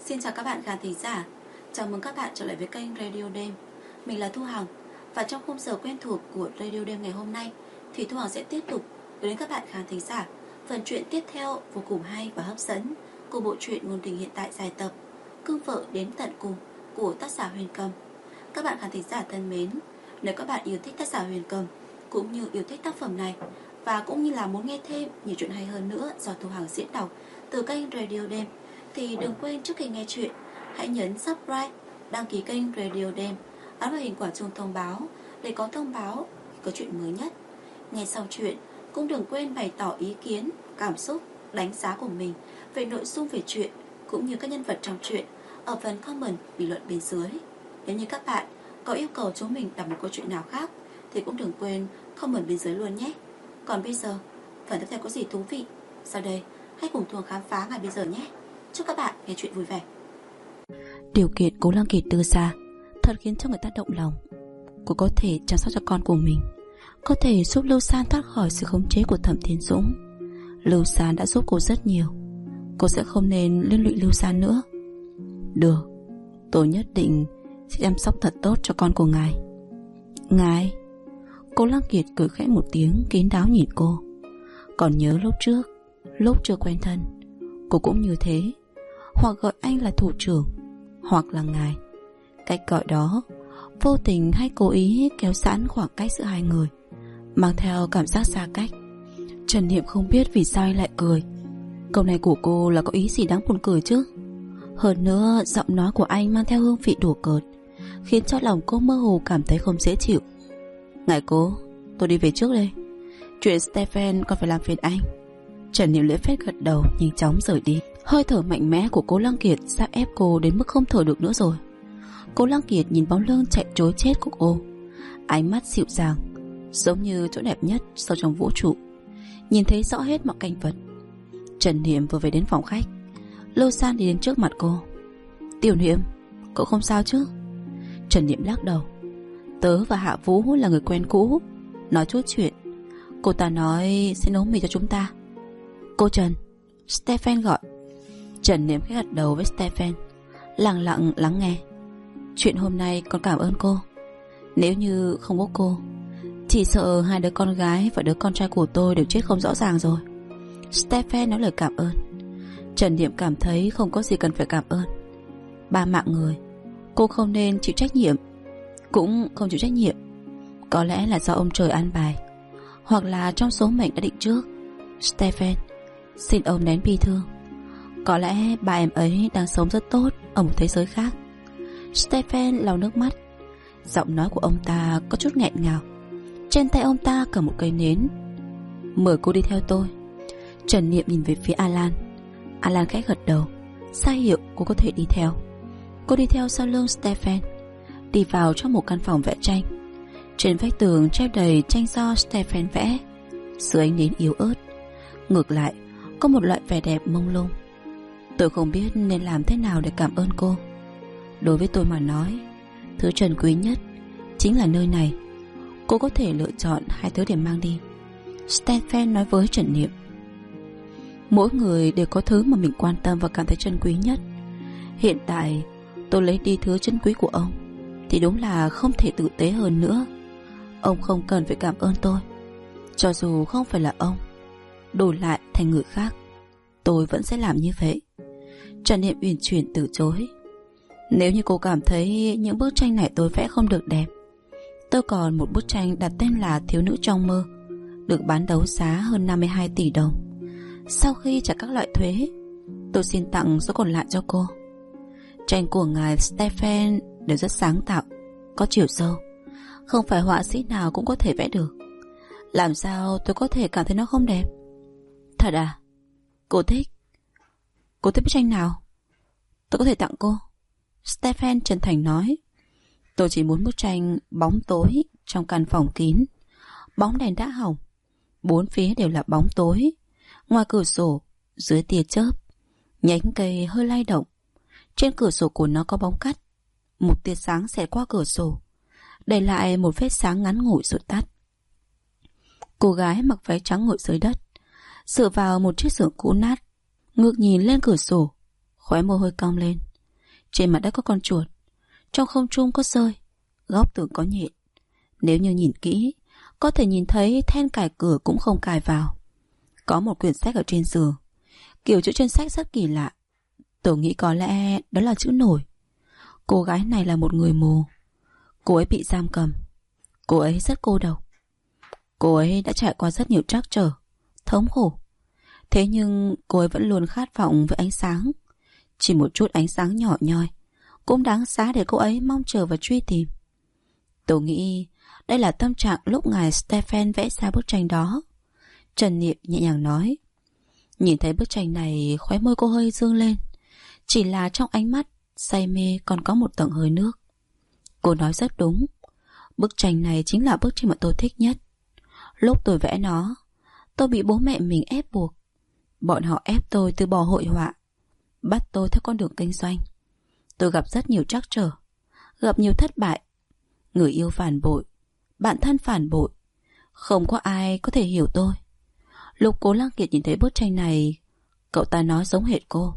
Xin chào các bạn khán thính giả. Chào mừng các bạn trở lại với kênh Radio Đêm. Mình là Thu Hằng. Và trong khung giờ quen thuộc của Radio Đêm ngày hôm nay thì Thu Hằng sẽ tiếp tục gửi đến các bạn khán thính giả phần truyện tiếp theo vô cùng hay và hấp dẫn của bộ truyện ngôn tình hiện tại dài tập Cương Vợ Đến Tận Cùng của tác giả Huyền Cầm. Các bạn khán thính giả thân mến, nếu các bạn yêu thích tác giả Huyền Cầm cũng như yêu thích tác phẩm này và cũng như là muốn nghe thêm nhiều chuyện hay hơn nữa do Thu Hằng diễn đọc từ kênh Radio Đêm thì đừng quên trước khi nghe chuyện hãy nhấn subscribe, đăng ký kênh Radio Đêm, ấn vào hình quả chuông thông báo để có thông báo có chuyện mới nhất. Nghe xong chuyện cũng đừng quên bày tỏ ý kiến, cảm xúc, đánh giá của mình về nội dung về chuyện cũng như các nhân vật trong chuyện ở phần comment bình luận bên dưới. Nếu như các bạn có yêu cầu chúng mình đọc một câu chuyện nào khác thì cũng đừng quên comment bên dưới luôn nhé. Còn bây giờ, phần tiếp theo có gì thú vị? Sau đây, hãy cùng Thuồng khám phá ngay bây giờ nhé. Chúc các bạn nghe chuyện vui vẻ. Điều kiện Cố Lăng Kiệt đưa ra thật khiến cho người ta động lòng. Cô có thể chăm sóc cho con của mình, có thể giúp Lưu San thoát khỏi sự khống chế của Thẩm Thiên Dũng. Lưu San đã giúp cô rất nhiều, cô sẽ không nên liên lụy Lưu San nữa. Được, tôi nhất định sẽ chăm sóc thật tốt cho con của ngài. Ngài? Cố Lăng Kiệt cười khẽ một tiếng, kín đáo nhìn cô. Còn nhớ lúc chưa quen thân, cô cũng như thế, hoặc gọi anh là thủ trưởng, hoặc là ngài. Cách gọi đó vô tình hay cố ý kéo giãn khoảng cách giữa hai người, mang theo cảm giác xa cách. Trần Niệm không biết vì sao anh lại cười. Câu này của cô là có ý gì đáng buồn cười chứ? Hơn nữa giọng nói của anh mang theo hương vị đùa cợt, khiến cho lòng cô mơ hồ cảm thấy không dễ chịu. Ngài Cố, tôi đi về trước đây. Chuyện Stephen còn phải làm phiền anh. Trần Niệm lễ phép gật đầu, nhanh chóng rời đi. Hơi thở mạnh mẽ của Cố Lăng Kiệt sắp ép cô đến mức không thở được nữa rồi. Cố Lăng Kiệt nhìn bóng lưng chạy trối chết của cô, ánh mắt dịu dàng, giống như chỗ đẹp nhất sâu trong vũ trụ, nhìn thấy rõ hết mọi cảnh vật. Trần Niệm vừa về đến phòng khách, Lưu San đi đến trước mặt cô. Tiểu Niệm, cậu không sao chứ? Trần Niệm lắc đầu. Tớ và Hạ Vũ là người quen cũ, nói chút chuyện. Cô ta nói sẽ nấu mì cho chúng ta. Cô Trần, Stephen gọi. Trần Niệm khẽ gật đầu với Stephen, lặng lặng lắng nghe. Chuyện hôm nay con cảm ơn cô. Nếu như không có cô, chỉ sợ hai đứa con gái và đứa con trai của tôi đều chết không rõ ràng rồi. Stephen nói lời cảm ơn. Trần Niệm cảm thấy không có gì cần phải cảm ơn. 3 mạng người, cô không nên chịu trách nhiệm, cũng không chịu trách nhiệm. Có lẽ là do ông trời an bài, hoặc là trong số mệnh đã định trước. Stephen, xin ông nén bi thương. Có lẽ ba em ấy đang sống rất tốt ở một thế giới khác. Stephen lau nước mắt. Giọng nói của ông ta có chút nghẹn ngào. Trên tay ông ta cầm một cây nến. Mời cô đi theo tôi. Trần Niệm nhìn về phía Alan. Alan khẽ gật đầu, ra hiệu cô có thể đi theo. Cô đi theo sau lưng Stephen, đi vào trong một căn phòng vẽ tranh. Trên vách tường treo đầy tranh do Stephen vẽ. Dưới ánh nến yếu ớt, ngược lại có một loại vẻ đẹp mông lung. Tôi không biết nên làm thế nào để cảm ơn cô. Đối với tôi mà nói, thứ trân quý nhất chính là nơi này. Cô có thể lựa chọn 2 thứ để mang đi. Stephen nói với Trần Niệm. Mỗi người đều có thứ mà mình quan tâm và cảm thấy trân quý nhất. Hiện tại tôi lấy đi thứ trân quý của ông thì đúng là không thể tử tế hơn nữa. Ông không cần phải cảm ơn tôi. Cho dù không phải là ông, đổi lại thành người khác, tôi vẫn sẽ làm như vậy. Trần Niệm uyển chuyển từ chối. Nếu như cô cảm thấy những bức tranh này tôi vẽ không được đẹp, tôi còn một bức tranh đặt tên là Thiếu nữ trong mơ, được bán đấu giá hơn 52 tỷ đồng. Sau khi trả các loại thuế, tôi xin tặng số còn lại cho cô. Tranh của ngài Stephen đều rất sáng tạo, có chiều sâu, không phải họa sĩ nào cũng có thể vẽ được. Làm sao tôi có thể cảm thấy nó không đẹp? Thật à? Cô thích bức tranh nào? Tôi có thể tặng cô. Stephen chân thành nói. Tôi chỉ muốn bức tranh bóng tối trong căn phòng kín. Bóng đèn đã hỏng, 4 phía đều là bóng tối. Ngoài cửa sổ, dưới tia chớp, nhánh cây hơi lay động. Trên cửa sổ của nó có bóng cắt. Một tia sáng xẹt qua cửa sổ, để lại một vết sáng ngắn ngủi rồi tắt. Cô gái mặc váy trắng ngồi dưới đất, dựa vào một chiếc giường cũ nát, ngước nhìn lên cửa sổ, khóe môi hơi cong lên. Trên mặt đất có con chuột, trong không trung có rơi, góc tường có nhện. Nếu như nhìn kỹ, có thể nhìn thấy then cài cửa cũng không cài vào. Có một quyển sách ở trên giường. Kiểu chữ trên sách rất kỳ lạ. Tôi nghĩ có lẽ đó là chữ nổi. Cô gái này là một người mù. Cô ấy bị giam cầm. Cô ấy rất cô độc. Cô ấy đã trải qua rất nhiều trắc trở, thống khổ. Thế nhưng cô ấy vẫn luôn khát vọng với ánh sáng. Chỉ một chút ánh sáng nhỏ nhoi cũng đáng giá để cô ấy mong chờ và truy tìm. Tôi nghĩ đây là tâm trạng lúc ngài Stephen vẽ ra bức tranh đó. Trần Niệm nhẹ nhàng nói. Nhìn thấy bức tranh này, khóe môi cô hơi dương lên. Chỉ là trong ánh mắt say mê còn có một tầng hơi nước. Cô nói rất đúng. Bức tranh này chính là bức tranh mà tôi thích nhất. Lúc tôi vẽ nó, tôi bị bố mẹ mình ép buộc. Bọn họ ép tôi từ bỏ hội họa, bắt tôi theo con đường kinh doanh. Tôi gặp rất nhiều trắc trở, gặp nhiều thất bại. Người yêu phản bội, bạn thân phản bội. Không có ai có thể hiểu tôi. Lúc Cố Lăng Kiệt nhìn thấy bức tranh này, cậu ta nói giống hệt cô.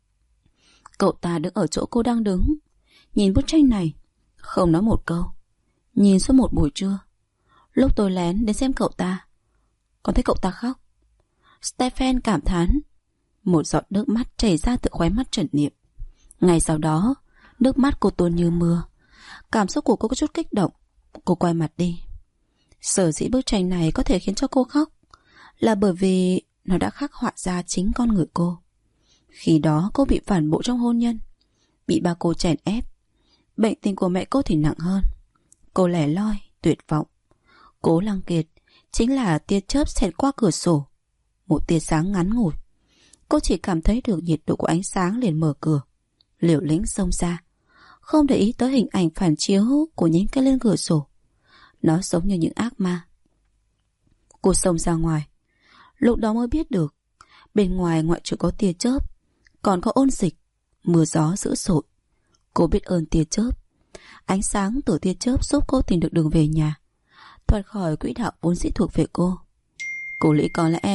Cậu ta đứng ở chỗ cô đang đứng, nhìn bức tranh này, không nói một câu. Nhìn suốt một buổi trưa. Lúc tôi lén đến xem cậu ta, còn thấy cậu ta khóc. Stephen cảm thán. Một giọt nước mắt chảy ra từ khóe mắt Trần Niệm. Ngay sau đó, nước mắt cô tuôn như mưa. Cảm xúc của cô có chút kích động. Cô quay mặt đi. Sở dĩ bức tranh này có thể khiến cho cô khóc là bởi vì nó đã khắc họa ra chính con người cô. Khi đó cô bị phản bội trong hôn nhân, bị ba cô chèn ép. Bệnh tình của mẹ cô thì nặng hơn. Cô lẻ loi, tuyệt vọng. Cố Lăng Kiệt chính là tia chớp xẹt qua cửa sổ, một tia sáng ngắn ngủi. Cô chỉ cảm thấy được nhiệt độ của ánh sáng liền mở cửa, liều lĩnh xông ra, không để ý tới hình ảnh phản chiếu của nhánh cây lên cửa sổ. Nó giống như những ác ma. Cô xông ra ngoài. Lúc đó mới biết được, bên ngoài ngoại trừ có tia chớp, còn có ôn dịch, mưa gió dữ dội. Cô biết ơn tia chớp. Ánh sáng từ tia chớp giúp cô tìm được đường về nhà, thoát khỏi quỹ đạo vốn dĩ thuộc về cô. Cô nghĩ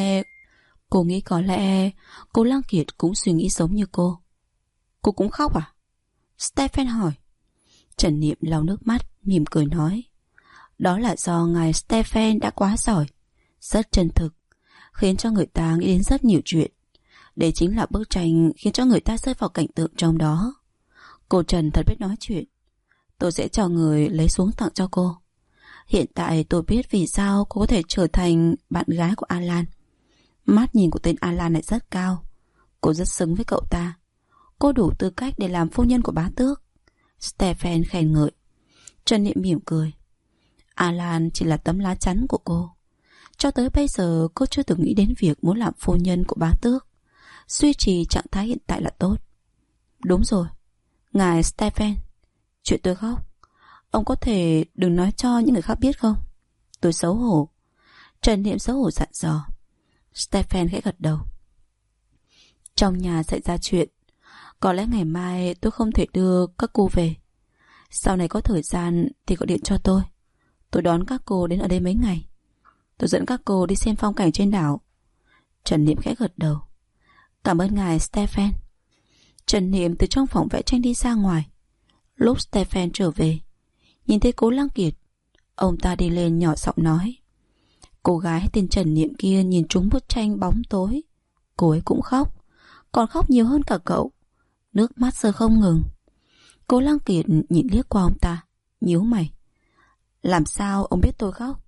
có lẽ Cố Lăng Kiệt cũng suy nghĩ giống như cô. Cô cũng khóc à? Stephen hỏi. Trần Niệm lau nước mắt, mỉm cười nói. Đó là do ngài Stephen đã quá giỏi, rất chân thực, khiến cho người ta nghĩ đến rất nhiều chuyện. Đây chính là bức tranh khiến cho người ta rơi vào cảnh tượng trong đó. Cô Trần thật biết nói chuyện. Tôi sẽ cho người lấy xuống tặng cho cô. Hiện tại tôi biết vì sao cô có thể trở thành bạn gái của Alan. Mắt nhìn của tên Alan này rất cao. Cô rất xứng với cậu ta. Cô đủ tư cách để làm phu nhân của bá tước. Stephen khen ngợi. Trần Niệm mỉm cười. Alan chỉ là tấm lá chắn của cô. Cho tới bây giờ cô chưa từng nghĩ đến việc muốn làm phu nhân của bá tước. Duy trì trạng thái hiện tại là tốt. Đúng rồi, ngài Stephen, chuyện tôi khóc, ông có thể đừng nói cho những người khác biết không? Tôi xấu hổ. Trần Niệm xấu hổ dặn dò. Stephen khẽ gật đầu. Trong nhà xảy ra chuyện, có lẽ ngày mai tôi không thể đưa các cô về. Sau này có thời gian thì gọi điện cho tôi. Tôi đón các cô đến ở đây mấy ngày. Tôi dẫn các cô đi xem phong cảnh trên đảo. Trần Niệm khẽ gật đầu. Cảm ơn ngài Stephen. Trần Niệm từ trong phòng vẽ tranh đi ra ngoài. Lúc Stephen trở về, nhìn thấy Cố Lăng Kiệt, ông ta đi lên nhỏ giọng nói. Cô gái tên Trần Niệm kia nhìn trúng bức tranh bóng tối. Cô ấy cũng khóc, còn khóc nhiều hơn cả cậu. Nước mắt rơi không ngừng. Cố Lăng Kiệt nhìn liếc qua ông ta, nhíu mày. Làm sao ông biết tôi khóc?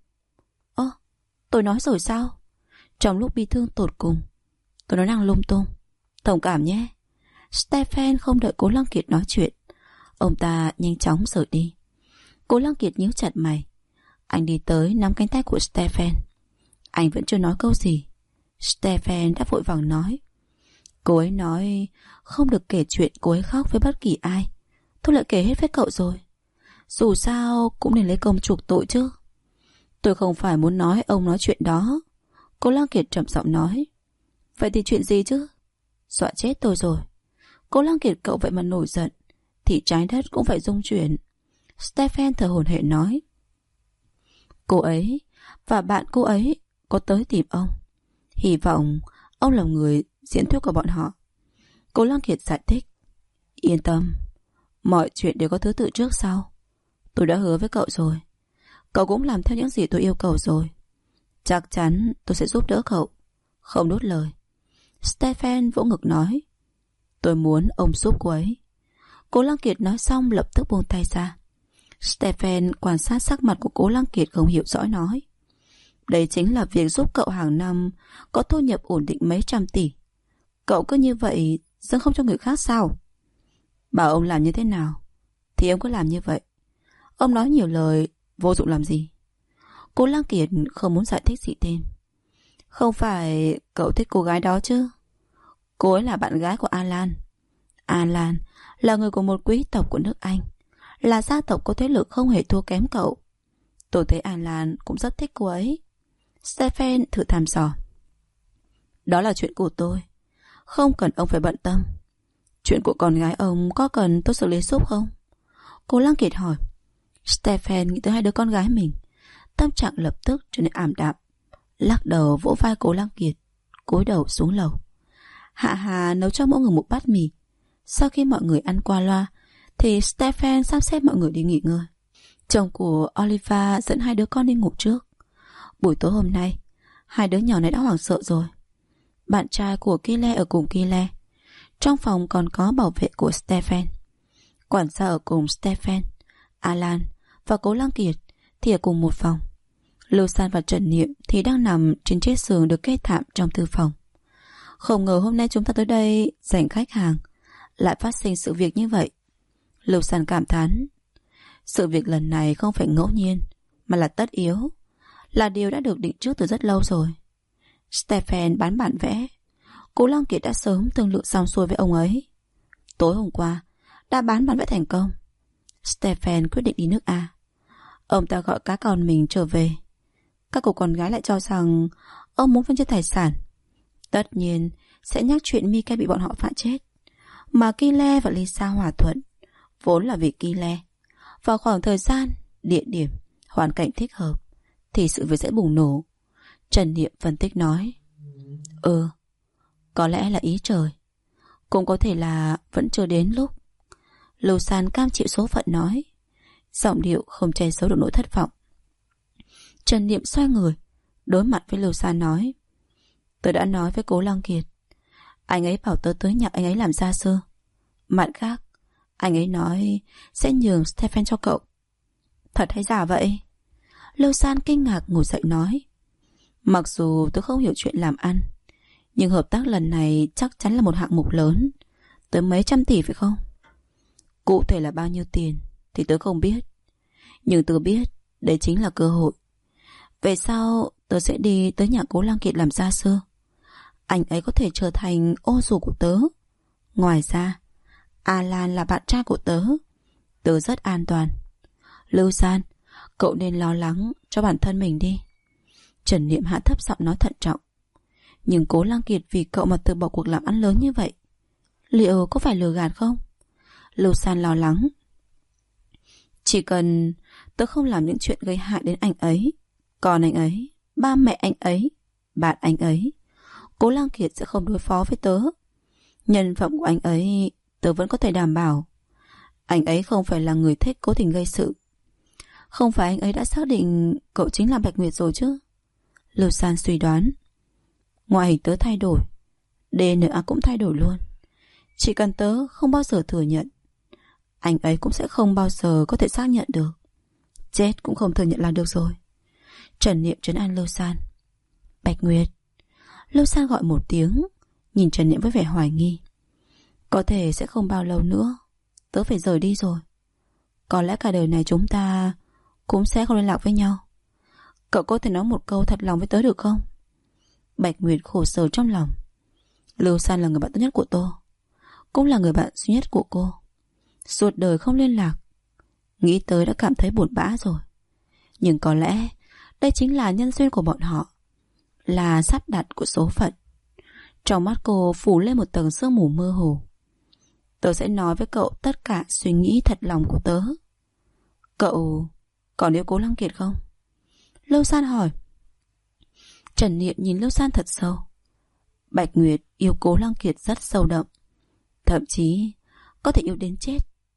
Tôi nói rồi sao? Trong lúc bi thương tột cùng, tôi nói năng lung tung. Thông cảm nhé. Stephen không đợi Cố Lăng Kiệt nói chuyện, ông ta nhanh chóng rời đi. Cố Lăng Kiệt nhíu chặt mày. Anh đi tới nắm cánh tay của Stephen. Anh vẫn chưa nói câu gì. Stephen đã vội vàng nói. Cô ấy nói không được kể chuyện cô ấy khóc với bất kỳ ai. Tôi lại kể hết với cậu rồi. Dù sao cũng nên lấy công chuộc tội chứ. Tôi không phải muốn nói ông nói chuyện đó. Cố Lăng Kiệt trầm giọng nói. Vậy thì chuyện gì chứ? Dọa chết tôi rồi. Cố Lăng Kiệt cậu vậy mà nổi giận thì trái đất cũng phải rung chuyển. Stephen thở hổn hển nói. Cô ấy và bạn cô ấy có tới tìm ông. Hy vọng ông là người diễn thuyết của bọn họ. Cố Lăng Kiệt giải thích. Yên tâm, Mọi chuyện đều có thứ tự trước sau. Tôi đã hứa với cậu rồi. Cậu cũng làm theo những gì tôi yêu cầu rồi. Chắc chắn tôi sẽ giúp đỡ cậu. Không nuốt lời. Stephen vỗ ngực nói. Tôi muốn ông giúp cô ấy. Cố Lăng Kiệt nói xong lập tức buông tay ra. Stephen quan sát sắc mặt của Cố Lăng Kiệt không hiểu rõ nói. Đây chính là việc giúp cậu hàng năm có thu nhập ổn định mấy trăm tỷ. Cậu cứ như vậy dâng không cho người khác sao? Bảo ông làm như thế nào thì ông cứ làm như vậy. Ông nói nhiều lời vô dụng làm gì? Cố Lăng Kiệt không muốn giải thích gì thêm. Không phải cậu thích cô gái đó chứ? Cô ấy là bạn gái của Alan. Alan là người của một quý tộc của nước Anh, là gia tộc có thế lực không hề thua kém cậu. Tôi thấy Alan cũng rất thích cô ấy. Stephen thử thăm dò. Đó là chuyện của tôi, không cần ông phải bận tâm. Chuyện của con gái ông có cần tôi xử lý giúp không? Cố Lăng Kiệt hỏi. Stephen nghĩ tới hai đứa con gái mình, tâm trạng lập tức trở nên ảm đạm. Lắc đầu vỗ vai Cố Lăng Kiệt, cúi đầu xuống lầu. Hạ Hà nấu cho mỗi người một bát mì. Sau khi mọi người ăn qua loa thì Stephen sắp xếp mọi người đi nghỉ ngơi. Chồng của Oliva dẫn hai đứa con đi ngủ trước. Buổi tối hôm nay, hai đứa nhỏ này đã hoảng sợ rồi. Bạn trai của Kyle ở cùng Kyle. Trong phòng còn có bảo vệ của Stephen. Quản gia ở cùng Stephen, Alan và Cố Lăng Kiệt thì ở cùng một phòng. Lưu San và Trần Niệm thì đang nằm trên chiếc giường được kê thảm trong thư phòng. Không ngờ hôm nay chúng ta tới đây giành khách hàng lại phát sinh sự việc như vậy. Lưu San cảm thán. Sự việc lần này không phải ngẫu nhiên mà là tất yếu, là điều đã được định trước từ rất lâu rồi. Stephen bán bản vẽ. Cố Lăng Kiệt đã sớm thương lượng xong xuôi với ông ấy. Tối hôm qua đã bán bản vẽ thành công. Stephen quyết định đi nước A. Ông ta gọi các con mình trở về. Các cô con gái lại cho rằng ông muốn phân chia tài sản. Tất nhiên sẽ nhắc chuyện Mika bị bọn họ phạt chết. Mà Kyle và Lisa hòa thuận vốn là vì Kyle. Vào khoảng thời gian, địa điểm, hoàn cảnh thích hợp thì sự việc sẽ bùng nổ. Trần Niệm phân tích nói. Có lẽ là ý trời, cũng có thể là vẫn chưa đến lúc. Lưu San cam chịu số phận nói, giọng điệu không che giấu được nỗi thất vọng. Trần Niệm xoay người đối mặt với Lưu San nói. Tôi đã nói với Cố Lăng Kiệt, anh ấy bảo tớ tới nhạc anh ấy làm gia sư. Mặt khác, anh ấy nói sẽ nhường Stephen cho cậu. Thật hay giả vậy? Lưu San kinh ngạc ngồi dậy nói. Mặc dù tôi không hiểu chuyện làm ăn, nhưng hợp tác lần này chắc chắn là một hạng mục lớn, tới mấy trăm tỷ phải không? Cụ thể là bao nhiêu tiền thì tớ không biết, nhưng tớ biết đây chính là cơ hội. Về sau tớ sẽ đi tới nhà Cố Lăng Kiệt làm gia sư. Anh ấy có thể trở thành ô dù của tớ. Ngoài ra, Alan là bạn trai của tớ. Tớ rất an toàn. Lưu San, cậu nên lo lắng cho bản thân mình đi. Trần Niệm hạ thấp giọng nói thận trọng. Nhưng Cố Lăng Kiệt vì cậu mà từ bỏ cuộc làm ăn lớn như vậy, liệu có phải lừa gạt không? Lưu San lo lắng. Chỉ cần tớ không làm những chuyện gây hại đến anh ấy, còn anh ấy, ba mẹ anh ấy, bạn anh ấy, Cố Lăng Kiệt sẽ không đối phó với tớ. Nhân phẩm của anh ấy tớ vẫn có thể đảm bảo. Anh ấy không phải là người thích cố tình gây sự. Không phải anh ấy đã xác định cậu chính là Bạch Nguyệt rồi chứ? Lưu San suy đoán. Ngoại hình tớ thay đổi, DNA cũng thay đổi luôn. Chỉ cần tớ không bao giờ thừa nhận, anh ấy cũng sẽ không bao giờ có thể xác nhận được. Chết cũng không thừa nhận là được rồi. Trần Niệm trấn an Lưu San. Bạch Nguyệt. Lưu San gọi một tiếng, nhìn Trần Niệm với vẻ hoài nghi. Có thể sẽ không bao lâu nữa tớ phải rời đi rồi. Có lẽ cả đời này chúng ta cũng sẽ không liên lạc với nhau. Cậu có thể nói một câu thật lòng với tớ được không? Bạch Nguyệt khổ sở trong lòng. Lưu San là người bạn tốt nhất của tôi, cũng là người bạn duy nhất của cô. Suốt đời không liên lạc, nghĩ tới đã cảm thấy buồn bã rồi. Nhưng có lẽ đây chính là nhân duyên của bọn họ, là sắp đặt của số phận. Trong mắt cô phủ lên một tầng sương mù mơ hồ. Tớ sẽ nói với cậu tất cả suy nghĩ thật lòng của tớ. Cậu còn yêu Cố Lăng Kiệt không? Lưu San hỏi. Trần Niệm nhìn Lưu San thật sâu. Bạch Nguyệt yêu Cố Lăng Kiệt rất sâu đậm, thậm chí có thể yêu đến chết.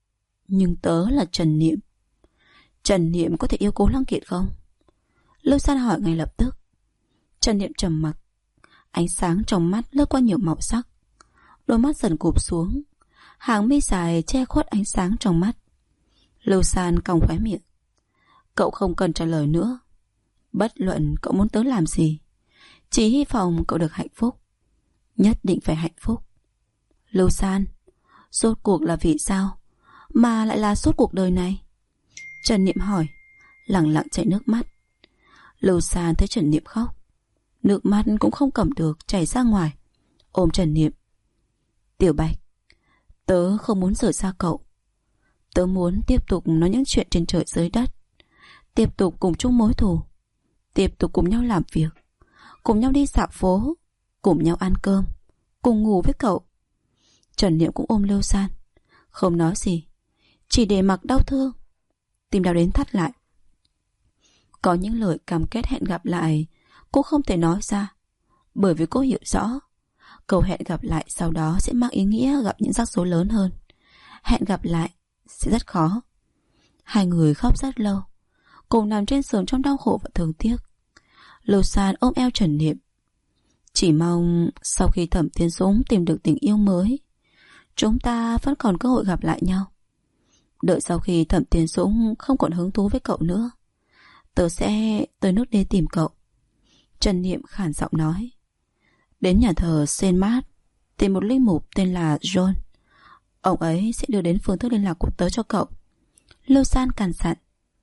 Nhưng tớ là Trần Niệm. Trần Niệm có thể yêu Cố Lăng Kiệt không? Lưu San hỏi ngay lập tức. Trần Niệm trầm mặc. Ánh sáng trong mắt lướt qua nhiều màu sắc. Đôi mắt dần cụp xuống. Hàng mi dài che khuất ánh sáng trong mắt. Lưu San cong khóe miệng. Cậu không cần trả lời nữa. Bất luận cậu muốn tớ làm gì, chỉ hy vọng cậu được hạnh phúc. Nhất định phải hạnh phúc. Lưu San, rốt cuộc là vì sao mà lại là suốt cuộc đời này? Trần Niệm hỏi, lặng lặng chảy nước mắt. Lưu San thấy Trần Niệm khóc, nước mắt cũng không cầm được chảy ra ngoài, ôm Trần Niệm. Tiểu Bạch, tớ không muốn rời xa cậu. Tớ muốn tiếp tục nói những chuyện trên trời dưới đất, tiếp tục cùng chung mối thù, tiếp tục cùng nhau làm việc, cùng nhau đi dạo phố, cùng nhau ăn cơm, cùng ngủ với cậu. Trần Niệm cũng ôm Lưu San, không nói gì, chỉ để mặc đau thương. Tim đau đến thắt lại. Có những lời cam kết hẹn gặp lại cô không thể nói ra, bởi vì cô hiểu rõ câu hẹn gặp lại sau đó sẽ mang ý nghĩa gặp những rắc rối lớn hơn. Hẹn gặp lại sẽ rất khó. Hai người khóc rất lâu, cùng nằm trên giường trong đau khổ và thương tiếc. Lưu San ôm eo Trần Niệm, chỉ mong sau khi Thẩm Thiên Dũng tìm được tình yêu mới, chúng ta vẫn còn cơ hội gặp lại nhau. Đợi sau khi Thẩm Thiên Dũng không còn hứng thú với cậu nữa, tớ sẽ tới nước đê tìm cậu. Trần Niệm khàn giọng nói. Đến nhà thờ Saint Mart tìm một linh mục tên là John. Ông ấy sẽ đưa đến phương thức liên lạc của tớ cho cậu. Lưu San cằn dặn.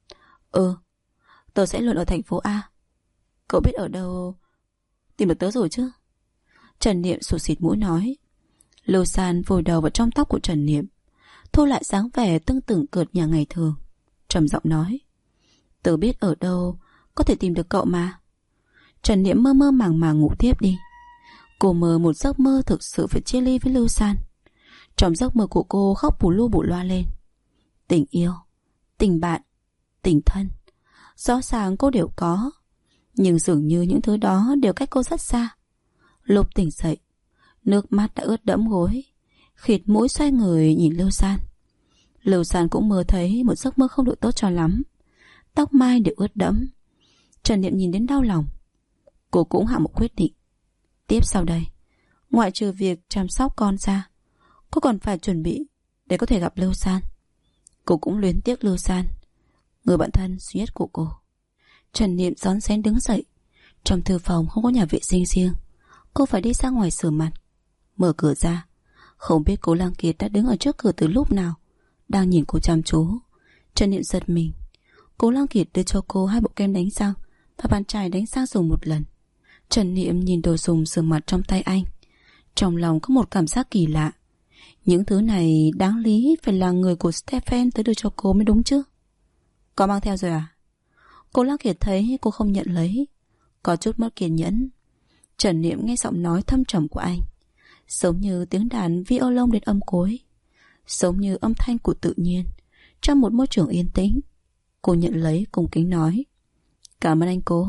Tớ sẽ luôn ở thành phố A. Cậu biết ở đâu tìm được tớ rồi chứ? Trần Niệm sụt xịt mũi nói. Lưu San vùi đầu vào trong tóc của Trần Niệm, thu lại dáng vẻ tưng tửng cợt nhà ngày thường, trầm giọng nói. Tớ biết ở đâu có thể tìm được cậu mà. Trần Niệm mơ mơ màng màng ngủ tiếp đi. Cô mơ một giấc mơ thực sự phải chia ly với Lưu San. Trong giấc mơ của cô khóc bù lu bù loa lên. Tình yêu, tình bạn, tình thân, rõ ràng cô đều có, nhưng dường như những thứ đó đều cách cô rất xa. Lúc tỉnh dậy, nước mắt đã ướt đẫm gối, khịt mũi xoay người nhìn Lưu San. Lưu San cũng mơ thấy một giấc mơ không được tốt cho lắm. Tóc mai đều ướt đẫm. Trần Niệm nhìn đến đau lòng. Cô cũng hạ một quyết định. Tiếp sau đây, ngoại trừ việc chăm sóc con ra, cô còn phải chuẩn bị để có thể gặp Lưu San. Cô cũng luyến tiếc Lưu San, người bạn thân duy nhất của cô. Trần Niệm rón rén đứng dậy. Trong thư phòng không có nhà vệ sinh riêng, cô phải đi ra ngoài rửa mặt. Mở cửa ra, không biết Cố Lăng Kiệt đã đứng ở trước cửa từ lúc nào, đang nhìn cô chăm chú. Trần Niệm giật mình. Cố Lăng Kiệt đưa cho cô 2 bộ kem đánh răng và bàn chải đánh răng dùng một lần. Trần Niệm nhìn đồ dùng rửa mặt trong tay anh, trong lòng có một cảm giác kỳ lạ. Những thứ này đáng lý phải là người của Stephen tới đưa cho cô mới đúng chứ. Có mang theo rồi à? Cố Lăng Kiệt thấy cô không nhận lấy, có chút mất kiên nhẫn. Trần Niệm nghe giọng nói thâm trầm của anh, giống như tiếng đàn violon đến âm cuối, giống như âm thanh của tự nhiên trong một môi trường yên tĩnh. Cô nhận lấy cung kính nói. Cảm ơn anh Cố.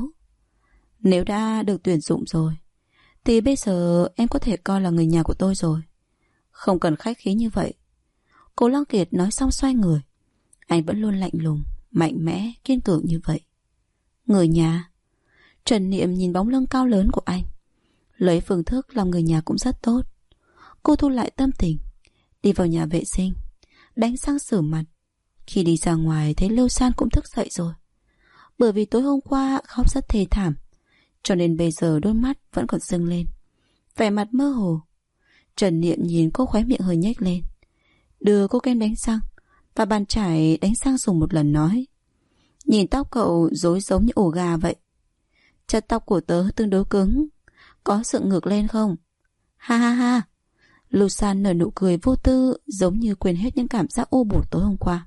Nếu đã được tuyển dụng rồi thì bây giờ em có thể coi là người nhà của tôi rồi. Không cần khách khí như vậy. Cố Lăng Kiệt nói xong xoay người. Anh vẫn luôn lạnh lùng, mạnh mẽ, kiên cường như vậy. Người nhà. Trần Niệm nhìn bóng lưng cao lớn của anh. Lấy phương thức làm người nhà cũng rất tốt. Cô thu lại tâm tình, đi vào nhà vệ sinh, đánh răng rửa mặt. Khi đi ra ngoài thấy Lưu San cũng thức dậy rồi. Bởi vì tối hôm qua khóc rất thê thảm, cho nên bây giờ đôi mắt vẫn còn sưng lên, vẻ mặt mơ hồ. Trần Niệm nhìn cô khóe miệng hơi nhếch lên, đưa cô kem đánh răng và bàn chải đánh răng dùng một lần nói. Nhìn tóc cậu rối giống như ổ gà vậy. Chất tóc của tớ tương đối cứng, có dựng ngược lên không? Ha ha ha. Lưu San nở nụ cười vô tư, giống như quên hết những cảm giác u buồn tối hôm qua.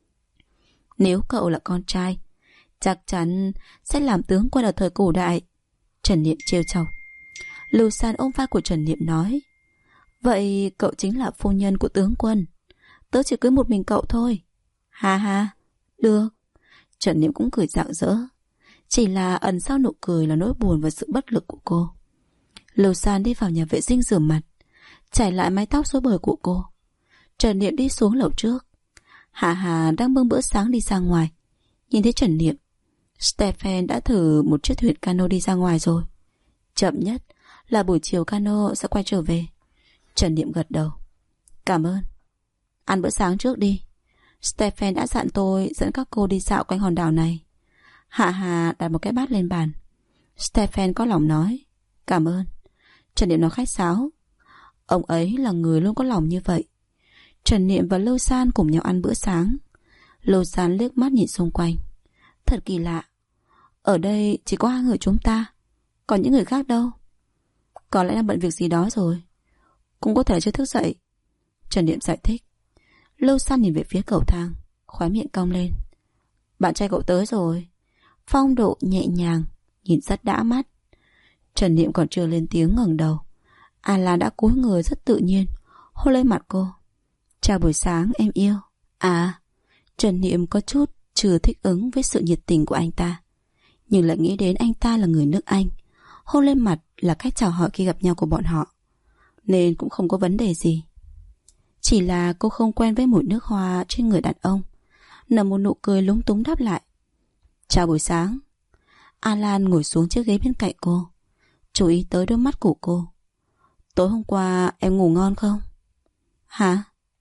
Nếu cậu là con trai, chắc chắn sẽ làm tướng quân ở thời cổ đại. Trần Niệm trêu chọc. Lưu San ôm vai của Trần Niệm nói. Vậy cậu chính là phu nhân của tướng quân. Tớ chỉ cưới một mình cậu thôi. Ha ha. Được. Trần Niệm cũng cười rạng rỡ. Chỉ là ẩn sau nụ cười là nỗi buồn và sự bất lực của cô. Lưu San đi vào nhà vệ sinh rửa mặt, chải lại mái tóc rối bời của cô. Trần Niệm đi xuống lầu trước. Hà Hà đang bưng bữa sáng đi ra ngoài, nhìn thấy Trần Niệm. Stephen đã thử một chiếc thuyền cano đi ra ngoài rồi. Chậm nhất là buổi chiều cano sẽ quay trở về. Trần Niệm gật đầu. Cảm ơn. Ăn bữa sáng trước đi. Stephen đã dặn tôi dẫn các cô đi dạo quanh hòn đảo này. Hạ Hà đặt một cái bát lên bàn. Stephen có lòng nói. Cảm ơn. Trần Niệm nói khách sáo. Ông ấy là người luôn có lòng như vậy. Trần Niệm và Lưu San cùng nhau ăn bữa sáng. Lưu San liếc mắt nhìn xung quanh. Thật kỳ lạ. Ở đây chỉ có hai người chúng ta, còn những người khác đâu? Có lẽ đang bận việc gì đó rồi. Cũng có thể chưa thức dậy. Trần Niệm giải thích. Lưu San nhìn về phía cầu thang, khóe miệng cong lên. Bạn trai cậu tới rồi. Phong độ nhẹ nhàng, nhìn rất đã mắt. Trần Niệm còn chưa lên tiếng ngẩng đầu, Alan đã cúi người rất tự nhiên hôn lên mặt cô. Chào buổi sáng em yêu. À, Trần Niệm có chút chưa thích ứng với sự nhiệt tình của anh ta, nhưng lại nghĩ đến anh ta là người nước Anh. Hôn lên mặt là cách chào hỏi khi gặp nhau của bọn họ, nên cũng không có vấn đề gì. Chỉ là cô không quen với mùi nước hoa trên người đàn ông. Nở một nụ cười lúng túng đáp lại. Chào buổi sáng. Alan ngồi xuống chiếc ghế bên cạnh cô, chú ý tới đôi mắt của cô. Tối hôm qua em ngủ ngon không? Hả?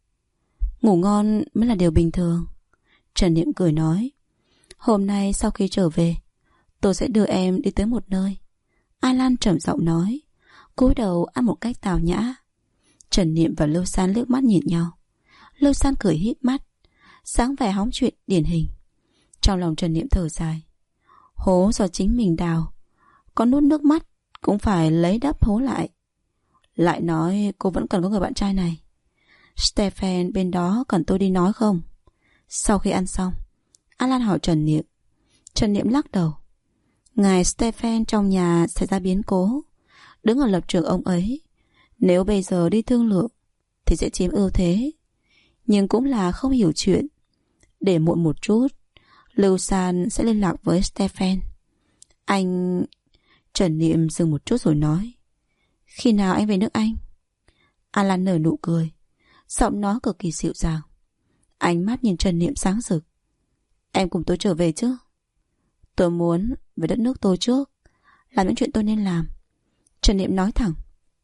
Ngủ ngon mới là điều bình thường. Trần Niệm cười nói. Hôm nay sau khi trở về, tôi sẽ đưa em đi tới một nơi. Alan trầm giọng nói, cúi đầu ăn một cách tào nhã. Trần Niệm và Lưu San liếc mắt nhìn nhau. Lưu San cười híp mắt, sáng vẻ hóng chuyện điển hình. Trong lòng Trần Niệm thở dài. Hố do chính mình đào, có nuốt nước mắt cũng phải lấy đắp hố lại. Lại nói cô vẫn cần có người bạn trai này. Stephen bên đó cần tôi đi nói không? Sau khi ăn xong, Alan hỏi Trần Niệm. Trần Niệm lắc đầu. Ngài Stephen trong nhà xảy ra biến cố, đứng ở lập trường ông ấy. Nếu bây giờ đi thương lượng thì sẽ chiếm ưu thế, nhưng cũng là không hiểu chuyện. Để muộn một chút, Lưu San sẽ liên lạc với Stephen. Anh... Trần Niệm dừng một chút rồi nói. Khi nào anh về nước Anh? Alan nở nụ cười, giọng nói cực kỳ dịu dàng. Ánh mắt nhìn Trần Niệm sáng rực. Em cùng tôi trở về chứ? Tôi muốn về đất nước tôi trước, làm những chuyện tôi nên làm. Trần Niệm nói thẳng.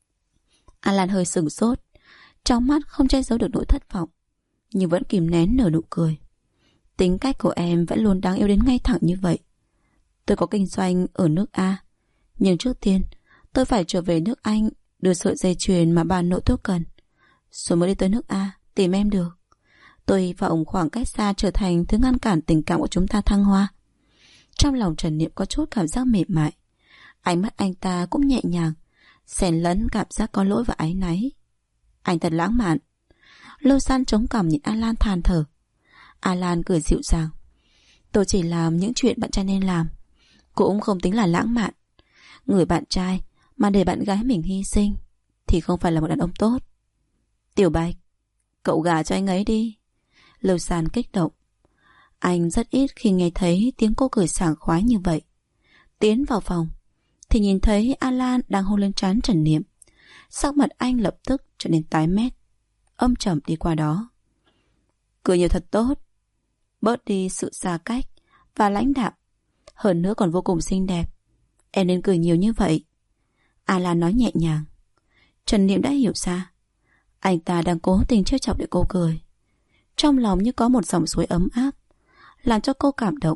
Alan hơi sửng sốt, trong mắt không che giấu được nỗi thất vọng, nhưng vẫn kìm nén nở nụ cười. Tính cách của em vẫn luôn đáng yêu đến ngay thẳng như vậy. Tôi có kinh doanh ở nước A, nhưng trước tiên tôi phải trở về nước Anh đưa sợi dây chuyền mà bà nội tôi cần, rồi mới đi tới nước A tìm em được. Tôi hy vọng khoảng cách xa trở thành thứ ngăn cản tình cảm của chúng ta thăng hoa. Trong lòng Trần Niệm có chút cảm giác mềm mại. Ánh mắt anh ta cũng nhẹ nhàng, xen lẫn cảm giác có lỗi và áy náy. Anh thật lãng mạn. Lưu San chống cằm nhìn Alan than thở. Alan cười dịu dàng. Tôi chỉ làm những chuyện bạn trai nên làm, cũng không tính là lãng mạn. Người bạn trai mà để bạn gái mình hy sinh thì không phải là một đàn ông tốt. Tiểu Bạch, cậu gả cho anh ấy đi. Lưu San kích động. Anh rất ít khi nghe thấy tiếng cô cười sảng khoái như vậy. Tiến vào phòng thì nhìn thấy Alan đang hôn lên trán Trần Niệm. Sắc mặt anh lập tức trở nên tái mét, âm trầm đi qua đó. Cười nhiều thật tốt, bớt đi sự xa cách và lãnh đạm, hơn nữa còn vô cùng xinh đẹp. Em nên cười nhiều như vậy. Alan nói nhẹ nhàng. Trần Niệm đã hiểu ra, anh ta đang cố tình trêu chọc để cô cười. Trong lòng như có một dòng suối ấm áp, làm cho cô cảm động.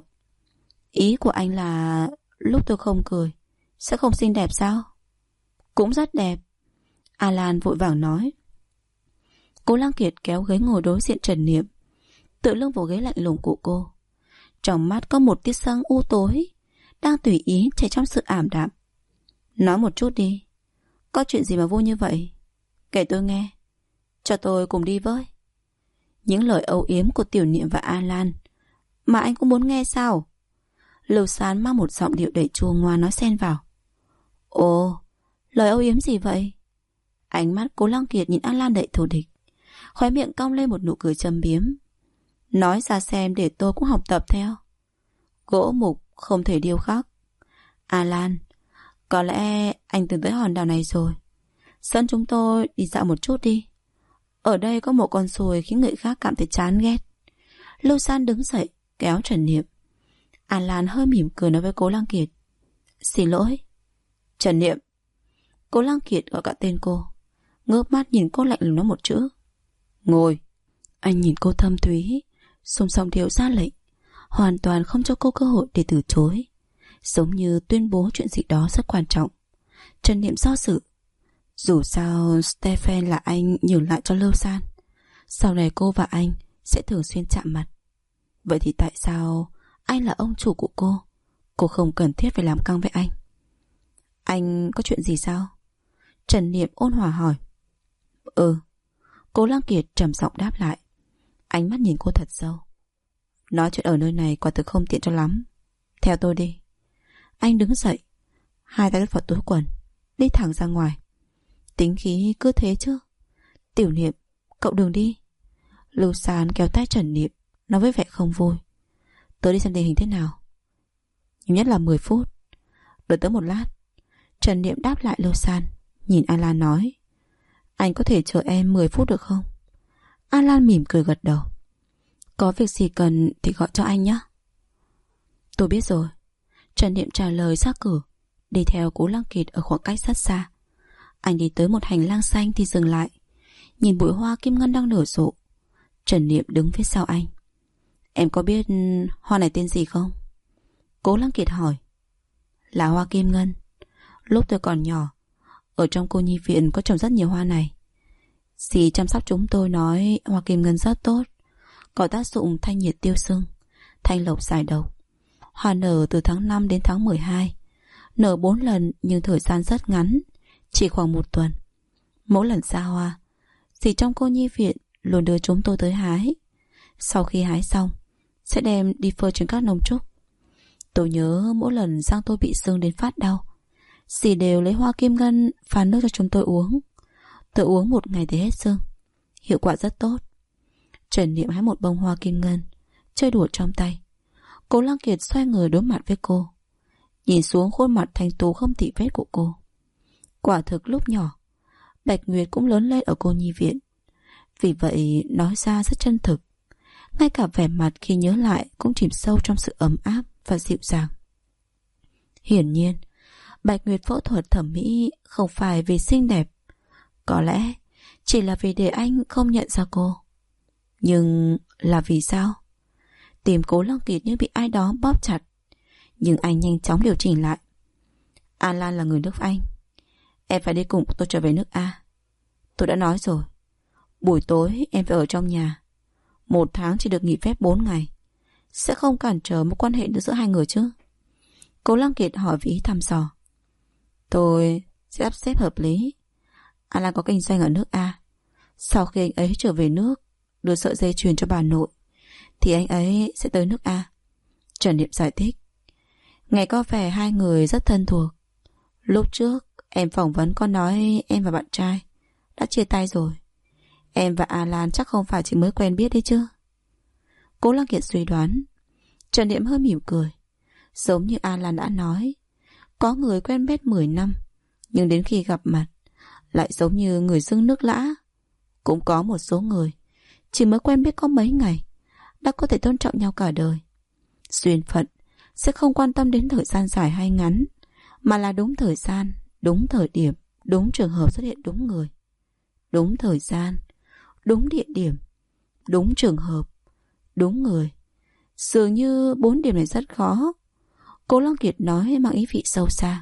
Ý của anh là lúc tôi không cười sẽ không xinh đẹp sao? Cũng rất đẹp. Alan vội vàng nói. Cố Lăng Kiệt kéo ghế ngồi đối diện Trần Niệm, tựa lưng vào ghế lạnh lùng của cô. Trong mắt có một tia sáng u tối đang tùy ý chảy trong sự ảm đạm. Nói một chút đi, có chuyện gì mà vui như vậy? Kể tôi nghe, cho tôi cùng đi với. Những lời âu yếm của Tiểu Niệm và Alan mà anh cũng muốn nghe sao? Lưu San mang một giọng điệu đầy chua ngoa nói xen vào. Ồ, lời âu yếm gì vậy? Ánh mắt Cố Lăng Kiệt nhìn Alan đầy thù địch, khóe miệng cong lên một nụ cười châm biếm. Nói ra xem để tôi cũng học tập theo. Gỗ mục không thể điêu khắc. Alan, có lẽ anh từng tới hòn đảo này rồi. Dẫn chúng tôi đi dạo một chút đi. Ở đây có một con ruồi khiến người khác cảm thấy chán ghét. Lưu San đứng dậy kéo Trần Niệm. An Lan hơi mỉm cười nói với Cố Lăng Kiệt: Xin lỗi. Trần Niệm. Cố Lăng Kiệt gọi cả tên cô, ngước mắt nhìn cô lạnh lùng nói một chữ: Ngồi. Anh nhìn cô thâm thúy, song song điệu ra lệnh, hoàn toàn không cho cô cơ hội để từ chối, giống như tuyên bố chuyện gì đó rất quan trọng. Trần Niệm do dự. Dù sao Stephen là anh nhường lại cho Lưu San, sau này cô và anh sẽ thường xuyên chạm mặt. Vậy thì tại sao anh là ông chủ của cô không cần thiết phải làm căng với anh? Anh có chuyện gì sao? Trần Niệm ôn hòa hỏi. Cố Lăng Kiệt trầm giọng đáp lại, ánh mắt nhìn cô thật sâu. Nói chuyện ở nơi này quả thực không tiện cho lắm. Theo tôi đi. Anh đứng dậy, hai tay đút vào túi quần, đi thẳng ra ngoài. Tính khí cứ thế chứ. Tiểu Niệm, cậu đừng đi. Lưu San kéo tay Trần Niệm, nói với vẻ không vui. Tớ đi xem tình hình thế nào. Nhiều nhất là 10 phút. Đợi tớ một lát. Trần Niệm đáp lại Lưu San, nhìn An Lan nói: Anh có thể chờ em 10 phút được không? An Lan mỉm cười gật đầu. Có việc gì cần thì gọi cho anh nhé. Tôi biết rồi. Trần Niệm trả lời ra cửa, đi theo Cố Lăng Kiệt ở khoảng cách rất xa. Anh đi tới một hành lang xanh thì dừng lại, nhìn bụi hoa kim ngân đang nở rộ. Trần Niệm đứng phía sau anh. Em có biết hoa này tên gì không? Cố Lăng Kiệt hỏi. Là hoa kim ngân. Lúc tôi còn nhỏ, ở trong cô nhi viện có trồng rất nhiều hoa này. Dì chăm sóc chúng tôi nói hoa kim ngân rất tốt, có tác dụng thanh nhiệt tiêu sưng, thanh lọc giải độc. Hoa nở từ tháng 5 đến tháng 12, nở 4 lần nhưng thời gian rất ngắn, chỉ khoảng 1 tuần. Mỗi lần ra hoa, dì trong cô nhi viện luôn đưa chúng tôi tới hái. Sau khi hái xong, sẽ đem đi phơi trên các nông trúc. Tôi nhớ mỗi lần Giang tôi bị sưng đến phát đau, dì đều lấy hoa kim ngân pha nước cho chúng tôi uống. Tôi uống 1 ngày thì hết sưng, hiệu quả rất tốt. Trần Niệm hái một bông hoa kim ngân, chơi đùa trong tay. Cố Lăng Kiệt xoay người đối mặt với cô, nhìn xuống khuôn mặt thanh tú không tì vết của cô. Quả thực lúc nhỏ, Bạch Nguyệt cũng lớn lên ở cô nhi viện, vì vậy nói ra rất chân thực. Ngay cả vẻ mặt khi nhớ lại cũng chìm sâu trong sự ấm áp và dịu dàng. Hiển nhiên, Bạch Nguyệt phẫu thuật thẩm mỹ không phải vì xinh đẹp, có lẽ chỉ là vì để anh không nhận ra cô. Nhưng là vì sao? Tim Cố Lăng Kiệt như bị ai đó bóp chặt, nhưng anh nhanh chóng điều chỉnh lại. An Lan là người nước Anh, em phải đi cùng tôi trở về nước A. Tôi đã nói rồi, buổi tối em phải ở trong nhà. 1 tháng chỉ được nghỉ phép 4 ngày, sẽ không cản trở mối quan hệ giữa hai người chứ? Cố Lăng Kiệt hỏi với ý thăm dò. Tôi sẽ sắp xếp hợp lý. An Lan có kinh doanh ở nước A. Sau khi anh ấy trở về nước, đưa sợi dây chuyền cho bà nội, thì anh ấy sẽ tới nước A. Trần Niệm giải thích. Nghe có vẻ hai người rất thân thuộc. Lúc trước em phỏng vấn có nói em và bạn trai đã chia tay rồi. Em và An Lan chắc không phải chỉ mới quen biết đấy chứ? Cố Lăng Kiệt suy đoán. Trần Niệm hơi mỉm cười. Giống như An Lan đã nói, có người quen biết 10 năm, nhưng đến khi gặp mặt lại giống như người dưng nước lã. Cũng có một số người chỉ mới quen biết có mấy ngày đã có thể tôn trọng nhau cả đời. Duyên phận sẽ không quan tâm đến thời gian dài hay ngắn, mà là đúng thời gian, đúng thời điểm, đúng trường hợp xuất hiện đúng người. Đúng thời gian, đúng địa điểm, đúng trường hợp, đúng người. Dường như 4 điểm này rất khó. Cố Lăng Kiệt nói mang ý vị sâu xa.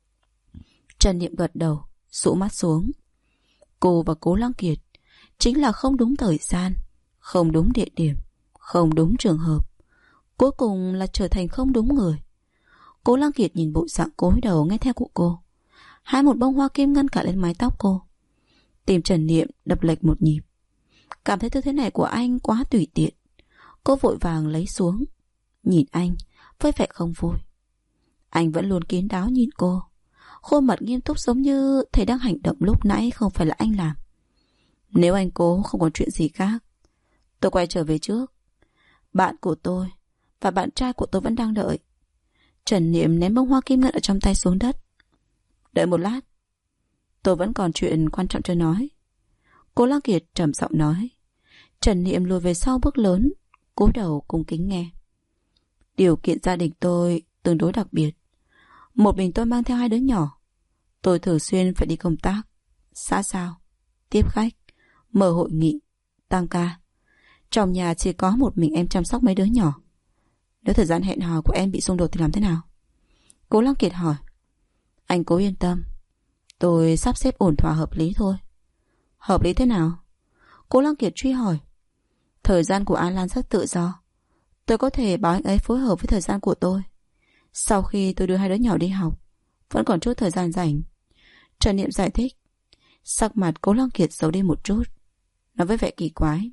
Trần Niệm gật đầu, rũ mắt xuống. Cô và Cố Lăng Kiệt chính là không đúng thời gian, không đúng địa điểm, không đúng trường hợp, cuối cùng là trở thành không đúng người. Cố Lăng Kiệt nhìn bộ dạng cúi đầu nghe theo của cô, hái một bông hoa kim ngân cả lên mái tóc cô. Tim Trần Niệm đập lệch một nhịp, cảm thấy tư thế này của anh quá tùy tiện. Cô vội vàng lấy xuống, nhìn anh với vẻ không vui. Anh vẫn luôn kín đáo nhìn cô, khuôn mặt nghiêm túc giống như thầy đang hành động lúc nãy không phải là anh làm. Nếu anh cố không còn chuyện gì khác, tôi quay trở về trước. Bạn của tôi và bạn trai của tôi vẫn đang đợi. Trần Niệm ném bông hoa kim ngân ở trong tay xuống đất. Đợi một lát, tôi vẫn còn chuyện quan trọng chưa nói. Cố Lăng Kiệt trầm giọng nói. Trần Niệm lùi về sau bước lớn, cúi đầu cung kính nghe. Điều kiện gia đình tôi tương đối đặc biệt. Một mình tôi mang theo 2 đứa nhỏ. Tôi thường xuyên phải đi công tác, xã giao, tiếp khách, mở hội nghị, tăng ca. Trong nhà chỉ có một mình em chăm sóc mấy đứa nhỏ. Nếu thời gian hẹn hò của em bị xung đột thì làm thế nào? Cố Lăng Kiệt hỏi. Anh cố yên tâm, tôi sắp xếp ổn thỏa hợp lý thôi. Hợp lý thế nào? Cố Lăng Kiệt truy hỏi. Thời gian của An Lan rất tự do. Tôi có thể bảo anh ấy phối hợp với thời gian của tôi. Sau khi tôi đưa 2 đứa nhỏ đi học, vẫn còn chút thời gian rảnh. Trần Niệm giải thích. Sắc mặt Cố Lăng Kiệt xấu đi một chút, nói với vẻ kỳ quái.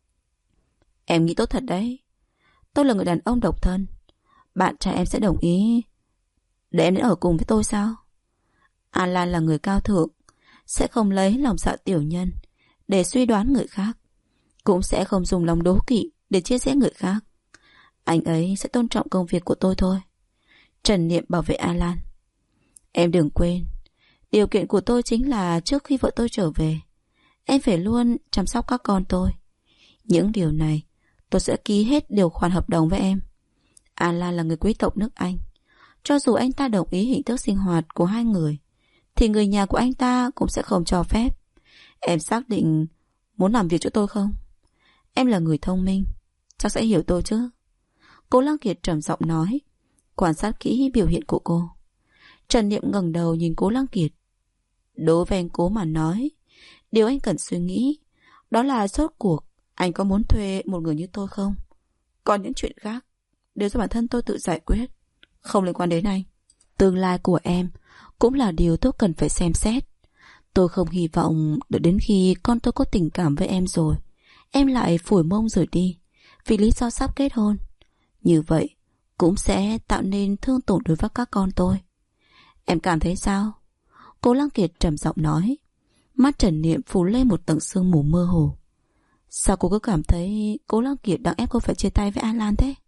Em nghĩ tốt thật đấy. Tôi là người đàn ông độc thân. Bạn trai em sẽ đồng ý để em đến ở cùng với tôi sao? An Lan là người cao thượng, sẽ không lấy lòng dạ tiểu nhân để suy đoán người khác, cũng sẽ không dùng lòng đố kỵ để chia rẽ người khác. Anh ấy sẽ tôn trọng công việc của tôi thôi. Trần Niệm bảo vệ An Lan. Em đừng quên, điều kiện của tôi chính là trước khi vợ tôi trở về, em phải luôn chăm sóc các con tôi. Những điều này tôi sẽ ký hết điều khoản hợp đồng với em. An Lan là người quý tộc nước Anh. Cho dù anh ta đồng ý hình thức sinh hoạt của 2 người, thì người nhà của anh ta cũng sẽ không cho phép. Em xác định muốn làm việc cho tôi không? Em là người thông minh, chắc sẽ hiểu tôi chứ? Cố Lăng Kiệt trầm giọng nói, quan sát kỹ biểu hiện của cô. Trần Niệm ngẩng đầu nhìn Cố Lăng Kiệt. Đối với anh Cố mà nói, điều anh cần suy nghĩ đó là rốt cuộc anh có muốn thuê một người như tôi không? Còn những chuyện khác đều do bản thân tôi tự giải quyết, không liên quan đến anh. Tương lai của em cũng là điều tôi cần phải xem xét. Tôi không hy vọng đợi đến khi con tôi có tình cảm với em rồi, em lại phủi mông rời đi vì lý do sắp kết hôn. Như vậy cũng sẽ tạo nên thương tổn đối với các con tôi. Em cảm thấy sao? Cố Lăng Kiệt trầm giọng nói. Mắt Trần Niệm phủ lên một tầng sương mù mơ hồ. Sao cô cứ cảm thấy Cố Lăng Kiệt đang ép cô phải chia tay với An Lan thế?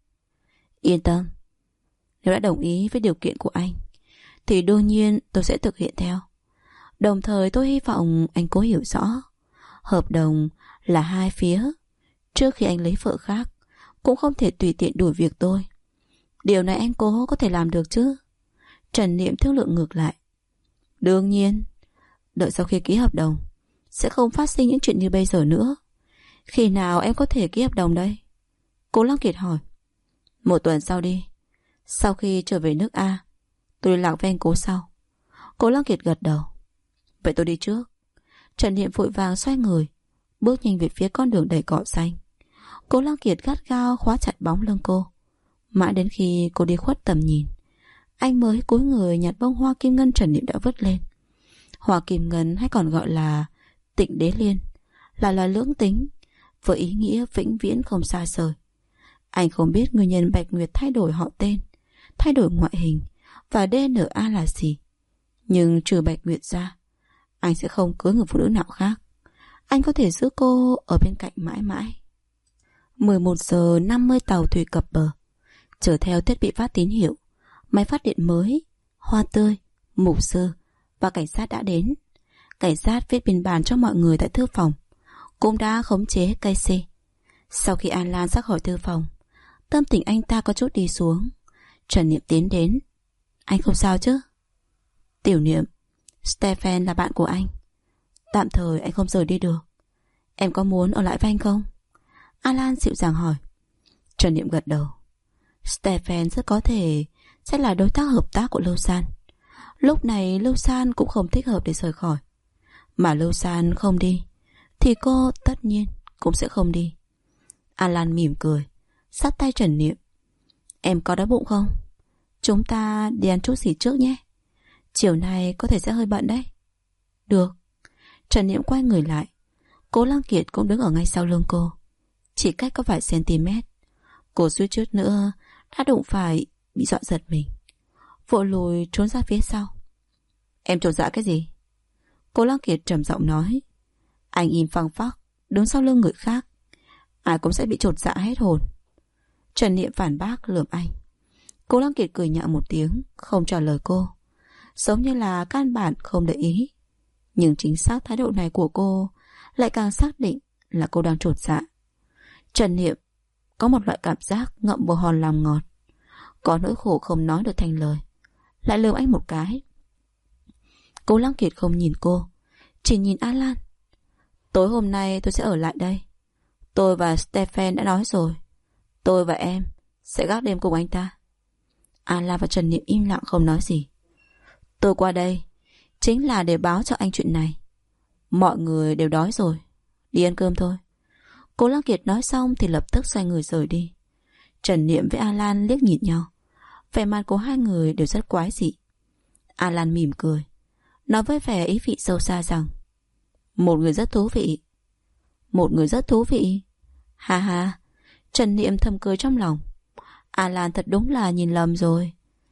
Yên tâm, nếu đã đồng ý với điều kiện của anh thì đương nhiên tôi sẽ thực hiện theo. Đồng thời tôi hy vọng anh Cố hiểu rõ, hợp đồng là 2 phía. Trước khi anh lấy vợ khác cũng không thể tùy tiện đuổi việc tôi. Điều này anh Cố có thể làm được chứ? Trần Niệm thương lượng ngược lại. Đương nhiên, đợi sau khi ký hợp đồng sẽ không phát sinh những chuyện như bây giờ nữa. Khi nào em có thể ký hợp đồng đây? Cố Lăng Kiệt hỏi. 1 tuần sau đi. Sau khi trở về nước A, tôi liên lạc với anh Cố sau. Cố Lăng Kiệt gật đầu. Vậy tôi đi trước. Trần Niệm vội vàng xoay người, bước nhanh về phía con đường đầy cỏ xanh. Cố Lăng Kiệt gắt gao khóa chặt bóng lưng cô. Mãi đến khi cô đi khuất tầm nhìn, anh mới cúi người nhặt bông hoa kim ngân Trần Niệm đã vứt lên. Hoa kim ngân hay còn gọi là Tịnh Đế Liên là loài lưỡng tính, với ý nghĩa vĩnh viễn không xa rời. Anh không biết nguyên nhân Bạch Nguyệt thay đổi họ tên, thay đổi ngoại hình và DNA là gì, nhưng trừ Bạch Nguyệt ra, anh sẽ không cưới người phụ nữ nào khác. Anh có thể giữ cô ở bên cạnh mãi mãi. 11 giờ 50 tàu thủy cập bờ. Chở theo thiết bị phát tín hiệu, máy phát điện mới, hoa tươi, mục sư và cảnh sát đã đến. Cảnh sát viết biên bản cho mọi người tại thư phòng, cũng đã khống chế Casey. Sau khi An Lan ra khỏi thư phòng, tâm tình anh ta có chút đi xuống. Trần Niệm tiến đến. Anh không sao chứ? Tiểu Niệm, Stephen là bạn của anh. Tạm thời anh không rời đi được. Em có muốn ở lại với anh không? An Lan dịu dàng hỏi. Trần Niệm gật đầu. Stephen rất có thể sẽ là đối tác hợp tác của Lưu San. Lúc này Lưu San cũng không thích hợp để rời khỏi. Mà Lưu San không đi thì cô tất nhiên cũng sẽ không đi. An Lan mỉm cười, sát tay Trần Niệm. Em có đói bụng không? Chúng ta đi ăn chút gì trước nhé. Chiều nay có thể sẽ hơi bận đấy. Được. Trần Niệm quay người lại. Cố Lăng Kiệt cũng đứng ở ngay sau lưng cô, chỉ cách có vài cm. Cô suýt chút nữa đã đụng phải, bị dọa giật mình, vội lùi trốn ra phía sau. Em trột dạ cái gì? Cố Lăng Kiệt trầm giọng nói. Anh im phăng phắc đứng sau lưng người khác, ai cũng sẽ bị trột dạ hết hồn. Trần Niệm phản bác lườm anh. Cố Lăng Kiệt cười nhạo một tiếng, không trả lời cô, giống như là căn bản không để ý. Nhưng chính xác thái độ này của cô lại càng xác định là cô đang trột dạ. Trần Niệm, có một loại cảm giác ngậm bồ hòn làm ngọt. Có nỗi khổ không nói được thành lời. Lại lườm anh một cái. Cố Lăng Kiệt không nhìn cô, chỉ nhìn Alan. Tối hôm nay tôi sẽ ở lại đây. Tôi và Stephen đã nói rồi. Tôi và em sẽ gác đêm cùng anh ta. Alan và Trần Niệm im lặng không nói gì. Tôi qua đây chính là để báo cho anh chuyện này. Mọi người đều đói rồi. Đi ăn cơm thôi. Cố Lăng Kiệt nói xong thì lập tức xoay người rời đi. Trần Niệm với Alan liếc nhìn nhau. Vẻ mặt của hai người đều rất quái dị. Alan mỉm cười, nói với vẻ ý vị sâu xa rằng một người rất thú vị. Một người rất thú vị. Ha ha. Trần Niệm thầm cười trong lòng. Alan thật đúng là nhìn lầm rồi.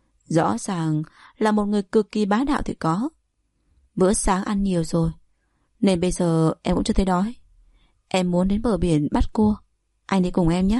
Rõ ràng là một người cực kỳ bá đạo thì có. Bữa sáng ăn nhiều rồi, nên bây giờ em cũng chưa thấy đói. Em muốn đến bờ biển bắt cua. Anh đi cùng em nhé.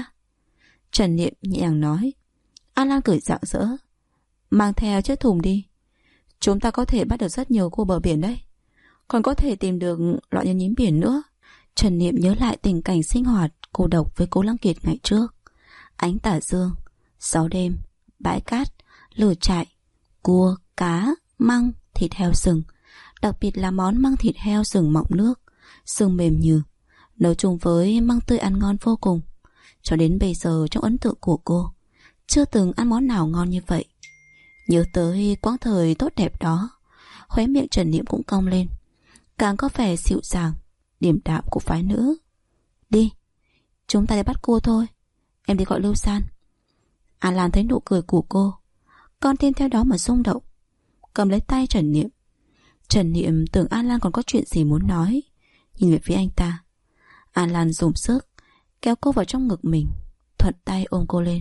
Trần Niệm nhẹ nhàng nói. Alan cười rạng rỡ. Mang theo chiếc thùng đi. Chúng ta có thể bắt được rất nhiều cua bờ biển đấy. Còn có thể tìm được loại nhân nhím biển nữa. Trần Niệm nhớ lại tình cảnh sinh hoạt cô độc với Cố Lăng Kiệt ngày trước. Ánh tà dương, gió đêm, bãi cát, lửa trại, cua, cá, măng, thịt heo sừng. Đặc biệt là món măng thịt heo sừng mọng nước, xương mềm nhừ, nấu chung với măng tươi ăn ngon vô cùng. Cho đến bây giờ trong ấn tượng của cô, chưa từng ăn món nào ngon như vậy. Nhớ tới quãng thời tốt đẹp đó, khóe miệng Trần Niệm cũng cong lên, càng có vẻ dịu dàng, điềm đạm của phái nữ. Đi, chúng ta đi bắt cua thôi. Em đi gọi Lưu San. Alan thấy nụ cười của cô, con tim theo đó mà rung động, cầm lấy tay Trần Niệm. Trần Niệm tưởng Alan còn có chuyện gì muốn nói, nhìn về phía anh ta. Alan dùng sức kéo cô vào trong ngực mình, thuận tay ôm cô lên.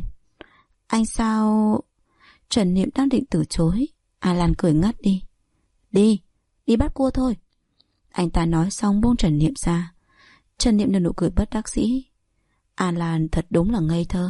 Anh sao... Trần Niệm đang định từ chối, Alan cười ngắt đi. Đi bắt cua thôi. Anh ta nói xong buông Trần Niệm ra. Trần Niệm nở nụ cười bất đắc dĩ. Alan thật đúng là ngây thơ.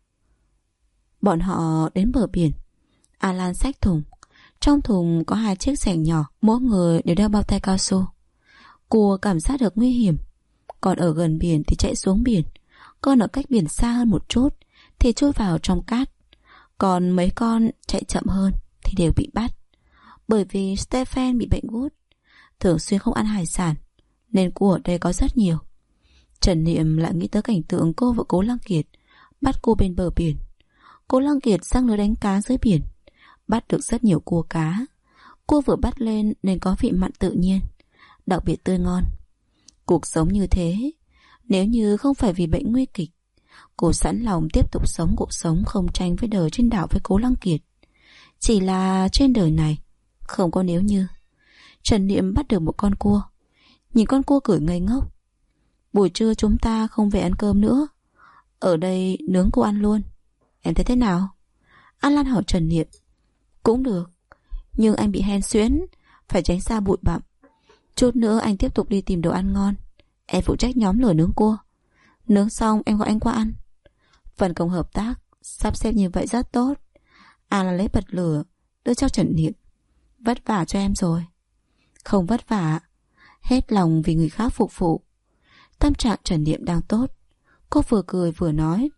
Bọn họ đến bờ biển. Alan xách thùng. Trong thùng có 2 chiếc xẻng nhỏ, mỗi người đều đeo bao tay cao su. Cua cảm giác được nguy hiểm, còn ở gần biển thì chạy xuống biển, còn ở cách biển xa hơn một chút thì chui vào trong cát. Còn mấy con chạy chậm hơn thì đều bị bắt. Bởi vì Stephen bị bệnh gút, thường xuyên không ăn hải sản, nên cua ở đây có rất nhiều. Trần Niệm lại nghĩ tới cảnh tượng cô và Cố Lăng Kiệt bắt cua bên bờ biển. Cố Lăng Kiệt sang lưới đánh cá dưới biển, bắt được rất nhiều cua cá. Cua vừa bắt lên nên có vị mặn tự nhiên, đặc biệt tươi ngon. Cuộc sống như thế, nếu như không phải vì bệnh nguy kịch, cô sẵn lòng tiếp tục sống cuộc sống không tranh với đời trên đảo với Cố Lăng Kiệt. Chỉ là trên đời này không có nếu như. Trần Niệm bắt được một con cua, nhìn con cua cười ngây ngốc. Buổi trưa chúng ta không về ăn cơm nữa, ở đây nướng cua ăn luôn. Em thấy thế nào? Alan hỏi Trần Niệm. Cũng được, nhưng anh bị hen suyễn, phải tránh xa bụi bặm. Chút nữa anh tiếp tục đi tìm đồ ăn ngon, em phụ trách nhóm lửa nướng cua. Nướng xong em gọi anh qua ăn. Phần công hợp tác sắp xếp như vậy rất tốt. Alan lấy bật lửa đưa cho Trần Niệm. Vất vả cho em rồi. Không vất vả, hết lòng vì người khác phục vụ. Tâm trạng Trần Niệm đang tốt. Cô vừa cười vừa nói.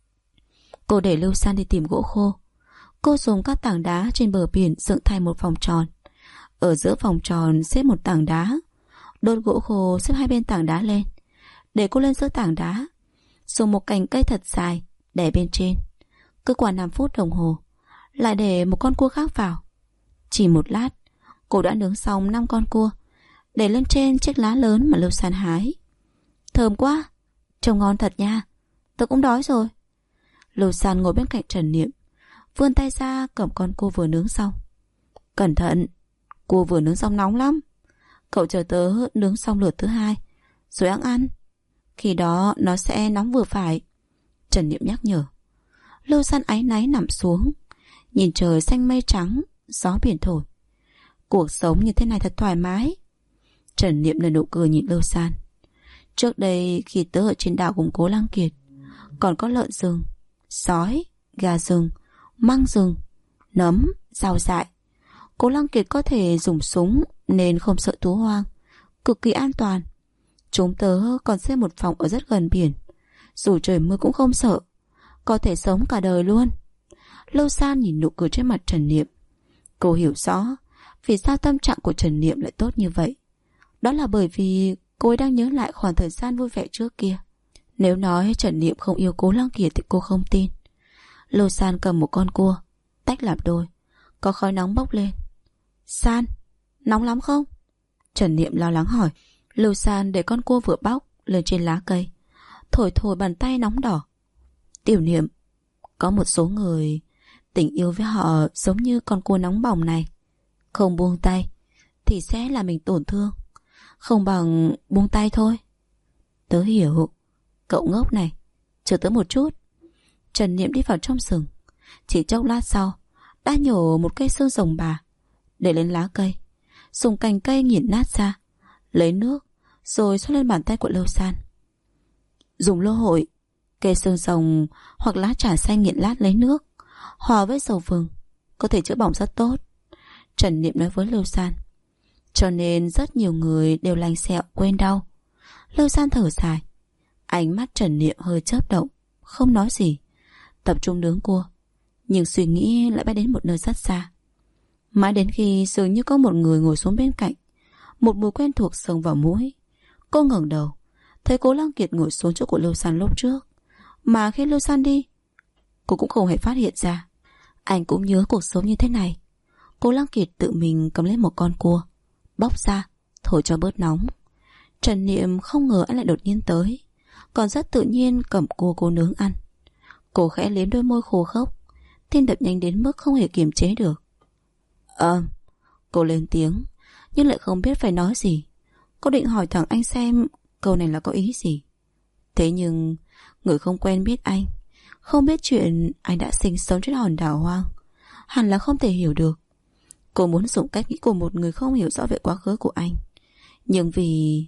Cô để Lưu San đi tìm gỗ khô. Cô dùng các tảng đá trên bờ biển dựng thành một vòng tròn. Ở giữa vòng tròn xếp một tảng đá. Đốt gỗ khô xếp 2 bên tảng đá lên. Để cô lên giữa tảng đá, dùng một cành cây thật dài để bên trên. Cứ qua 5 phút đồng hồ, lại để một con cua khác vào. Chỉ một lát, cô đã nướng xong 5 con cua, để lên trên chiếc lá lớn mà Lưu San hái. Thơm quá, trông ngon thật nha. Tôi cũng đói rồi. Lưu San ngồi bên cạnh Trần Niệm, vươn tay ra cầm con cua vừa nướng xong. Cẩn thận, cua vừa nướng xong nóng lắm. Cậu chờ tớ nướng xong lượt thứ 2 rồi ăn. Khi đó nó sẽ nóng vừa phải. Trần Niệm nhắc nhở. Lưu San áy náy nằm xuống, nhìn trời xanh mây trắng, gió biển thổi. Cuộc sống như thế này thật thoải mái. Trần Niệm nở nụ cười nhìn Lưu San. Trước đây khi tớ ở trên đảo cùng Cố Lăng Kiệt, còn có lợn rừng, sói, gà rừng, măng rừng, nấm, rau dại. Cố Lăng Kiệt có thể dùng súng nên không sợ thú hoang, cực kỳ an toàn. Chúng tớ còn xây một phòng ở rất gần biển, Dù trời mưa cũng không sợ, có thể sống cả đời luôn. Lâu San nhìn nụ cười trên mặt Trần Niệm. Cô hiểu rõ vì sao tâm trạng của Trần Niệm lại tốt như vậy. Đó là bởi vì cô ấy đang nhớ lại khoảng thời gian vui vẻ trước kia. Nếu nói Trần Niệm không yêu Cố Lăng Kiệt thì cô không tin. Lâu San cầm một con cua, tách làm đôi, có khói nóng bốc lên. San, nóng lắm không? Trần Niệm lo lắng hỏi. Lâu San để con cua vừa bóc lên trên lá cây, thổi thổi bàn tay nóng đỏ. Tiểu Niệm, có một số người tình yêu với họ giống như con cua nóng bỏng này, không buông tay thì sẽ làm mình tổn thương, không bằng buông tay thôi. Tớ hiểu. Cậu ngốc này, chờ tớ một chút. Trần Niệm đi vào trong rừng. Chỉ chốc lát sau đã nhổ một cây xương rồng bà để lên lá cây, dùng cành cây nghiền nát ra, lấy nước rồi xoa lên bàn tay của Lâu San. Dùng lô hội, cây xương rồng hoặc lá trà xanh nghiền lát lấy nước hòa với dầu vừng có thể chữa bỏng rất tốt, Trần Niệm nói với Lâu San. Cho nên rất nhiều người đều lành sẹo quên đau. Lâu San thở dài. Ánh mắt Trần Niệm hơi chớp động, không nói gì, tập trung nướng cua, nhưng suy nghĩ lại bay đến một nơi rất xa. Mãi đến khi dường như có một người ngồi xuống bên cạnh, một mùi quen thuộc xông vào mũi. Cô ngẩng đầu, thấy Cố Lăng Kiệt ngồi xuống chỗ của Lâu San lúc trước, mà khi Lâu San đi, cô cũng không hề phát hiện ra. Anh cũng nhớ cuộc sống như thế này. Cố Lăng Kiệt tự mình cầm lên một con cua, bóc ra, thổi cho bớt nóng. Trần Niệm không ngờ anh lại đột nhiên tới, còn rất tự nhiên cầm cua cô nướng ăn. Cô khẽ liếm đôi môi khô khốc, tim đập nhanh đến mức không hề kiềm chế được. Cô lên tiếng, nhưng lại không biết phải nói gì. Cô định hỏi thẳng anh xem câu này là có ý gì. Thế nhưng người không quen biết anh, không biết chuyện anh đã sinh sống trên hòn đảo hoang, hẳn là không thể hiểu được. Cô muốn dùng cách nghĩ của một người không hiểu rõ về quá khứ của anh, nhưng vì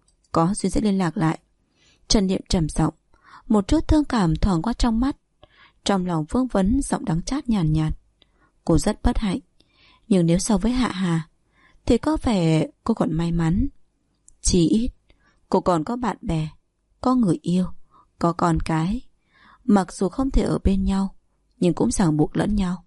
có duyên sẽ liên lạc lại. Trần Niệm trầm giọng, một chút thương cảm thoáng qua trong mắt. Trong lòng vương vấn giọng đắng chát nhàn nhạt. Cô rất bất hạnh, nhưng nếu so với Hạ Hà thì có vẻ cô còn may mắn. Chỉ ít cô còn có bạn bè, có người yêu, có con cái. Mặc dù không thể ở bên nhau, nhưng cũng ràng buộc lẫn nhau.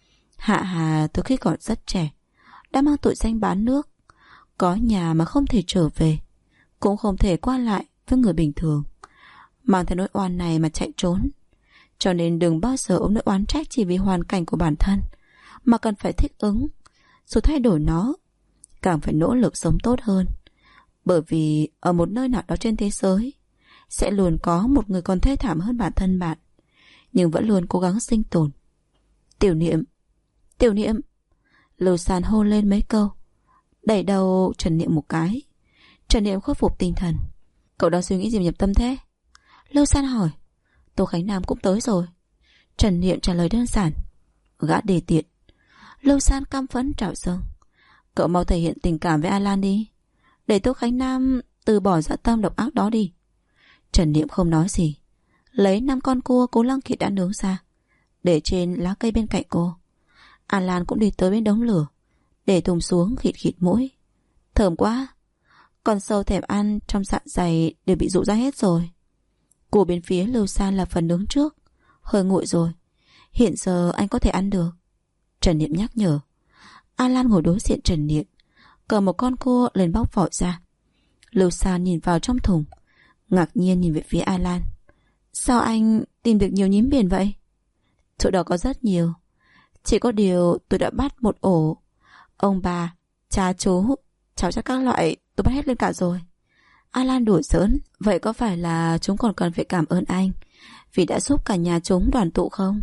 Hạ Hà từ khi còn rất trẻ đã mang tội danh bán nước, có nhà mà không thể trở về, cũng không thể qua lại với người bình thường, mang theo nỗi oan này mà chạy trốn. Cho nên đừng bao giờ ôm nỗi oán trách chỉ vì hoàn cảnh của bản thân, mà cần phải thích ứng, rồi thay đổi nó. Càng phải nỗ lực sống tốt hơn, bởi vì ở một nơi nào đó trên thế giới sẽ luôn có một người còn thê thảm hơn bản thân bạn, nhưng vẫn luôn cố gắng sinh tồn. Tiểu Niệm, Tiểu Niệm. Lâu San hô lên mấy câu, đẩy đầu Trần Niệm một cái. Trần Niệm khôi phục tinh thần. Cậu đang suy nghĩ gì mà nhập tâm thế? Lâu San hỏi. Tô Khánh Nam cũng tới rồi. Trần Niệm trả lời đơn giản. Gã đề tiện. Lâu San căm phẫn trào dâng. Cậu mau thể hiện tình cảm với Alan đi, để Tô Khánh Nam từ bỏ dã tâm độc ác đó đi. Trần Niệm không nói gì, lấy 5 con cua Cố Lăng Kiệt đã nướng ra, để trên lá cây bên cạnh cô. Alan cũng đi tới bên đống lửa, để thùng xuống khịt khịt mũi. Thơm quá. Con sâu thèm ăn trong dạ dày đều bị dụ ra hết rồi. Cua bên phía Lâu San là phần nướng trước, hơi nguội rồi, hiện giờ anh có thể ăn được, Trần Niệm nhắc nhở. Alan ngồi đối diện Trần Niệm, cầm một con cua lên bóc vỏ ra. Lâu San nhìn vào trong thùng, ngạc nhiên nhìn về phía Alan. Sao anh tìm được nhiều nhím biển vậy? Chỗ đó có rất nhiều, chỉ có điều tôi đã bắt một ổ. Ông bà, cha chú, cháu chắc các loại tôi bắt hết lên cả rồi. Alan đùa giỡn. Vậy có phải là chúng còn cần phải cảm ơn anh vì đã giúp cả nhà chúng đoàn tụ không?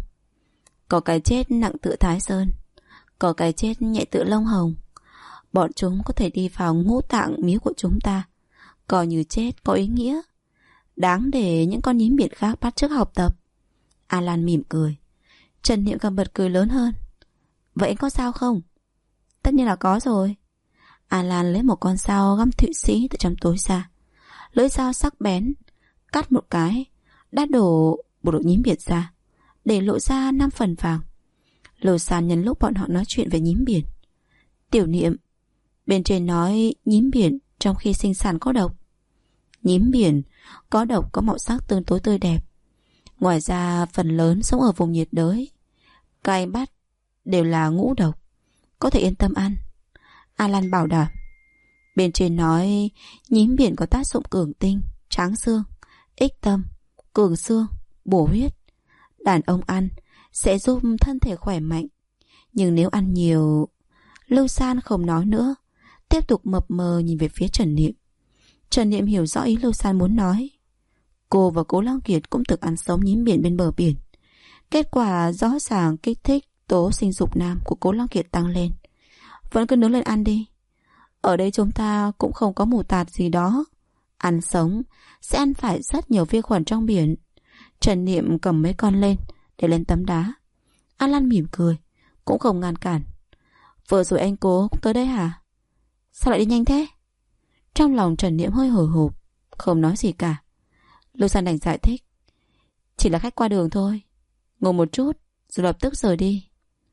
Có cái chết nặng tựa Thái Sơn, có cái chết nhẹ tựa Lông Hồng. Bọn chúng có thể đi vào ngũ tạng miếu của chúng ta, coi như chết có ý nghĩa, đáng để những con nhím biển khác bắt chước học tập. Alan mỉm cười. Trần Niệm càng bật cười lớn hơn. Vậy anh có sao không? Tất nhiên là có rồi. Alan lấy một con dao găm Thụy Sĩ từ trong túi ra. Lưỡi dao sắc bén, cắt một cái, đã đổ một đội nhím biển ra, để lộ ra 5 phần vàng. Lâu San nhân lúc bọn họ nói chuyện về nhím biển. Tiểu Niệm, bên trên nói nhím biển trong khi sinh sản có độc. Nhím biển có độc, có màu sắc tương tối tươi đẹp. Ngoài ra phần lớn sống ở vùng nhiệt đới. Cay bắt đều là ngũ độc, có thể yên tâm ăn, Alan bảo đảm. Bên trên nói nhím biển có tác dụng cường tinh, tráng xương, ích tâm, cường xương, bổ huyết. Đàn ông ăn sẽ giúp thân thể khỏe mạnh. Nhưng nếu ăn nhiều... Lưu San không nói nữa, tiếp tục mập mờ nhìn về phía Trần Niệm. Trần Niệm hiểu rõ ý Lưu San muốn nói. Cô và Cố Lăng Kiệt cũng từng ăn sống nhím biển bên bờ biển. Kết quả rõ ràng kích thích tố sinh dục nam của Cố Lăng Kiệt tăng lên. Vẫn cứ nướng lên ăn đi. Ở đây chúng ta cũng không có mù tạt gì đó. Ăn sống sẽ ăn phải rất nhiều vi khuẩn trong biển. Trần Niệm cầm mấy con lên để lên tấm đá. Alan mỉm cười, cũng không ngăn cản. Vừa rồi anh Cố cũng tới đây hả? Sao lại đi nhanh thế? Trong lòng Trần Niệm hơi hồi hộp, không nói gì cả. Lưu San đành giải thích. Chỉ là khách qua đường thôi, ngồi một chút rồi lập tức rời đi.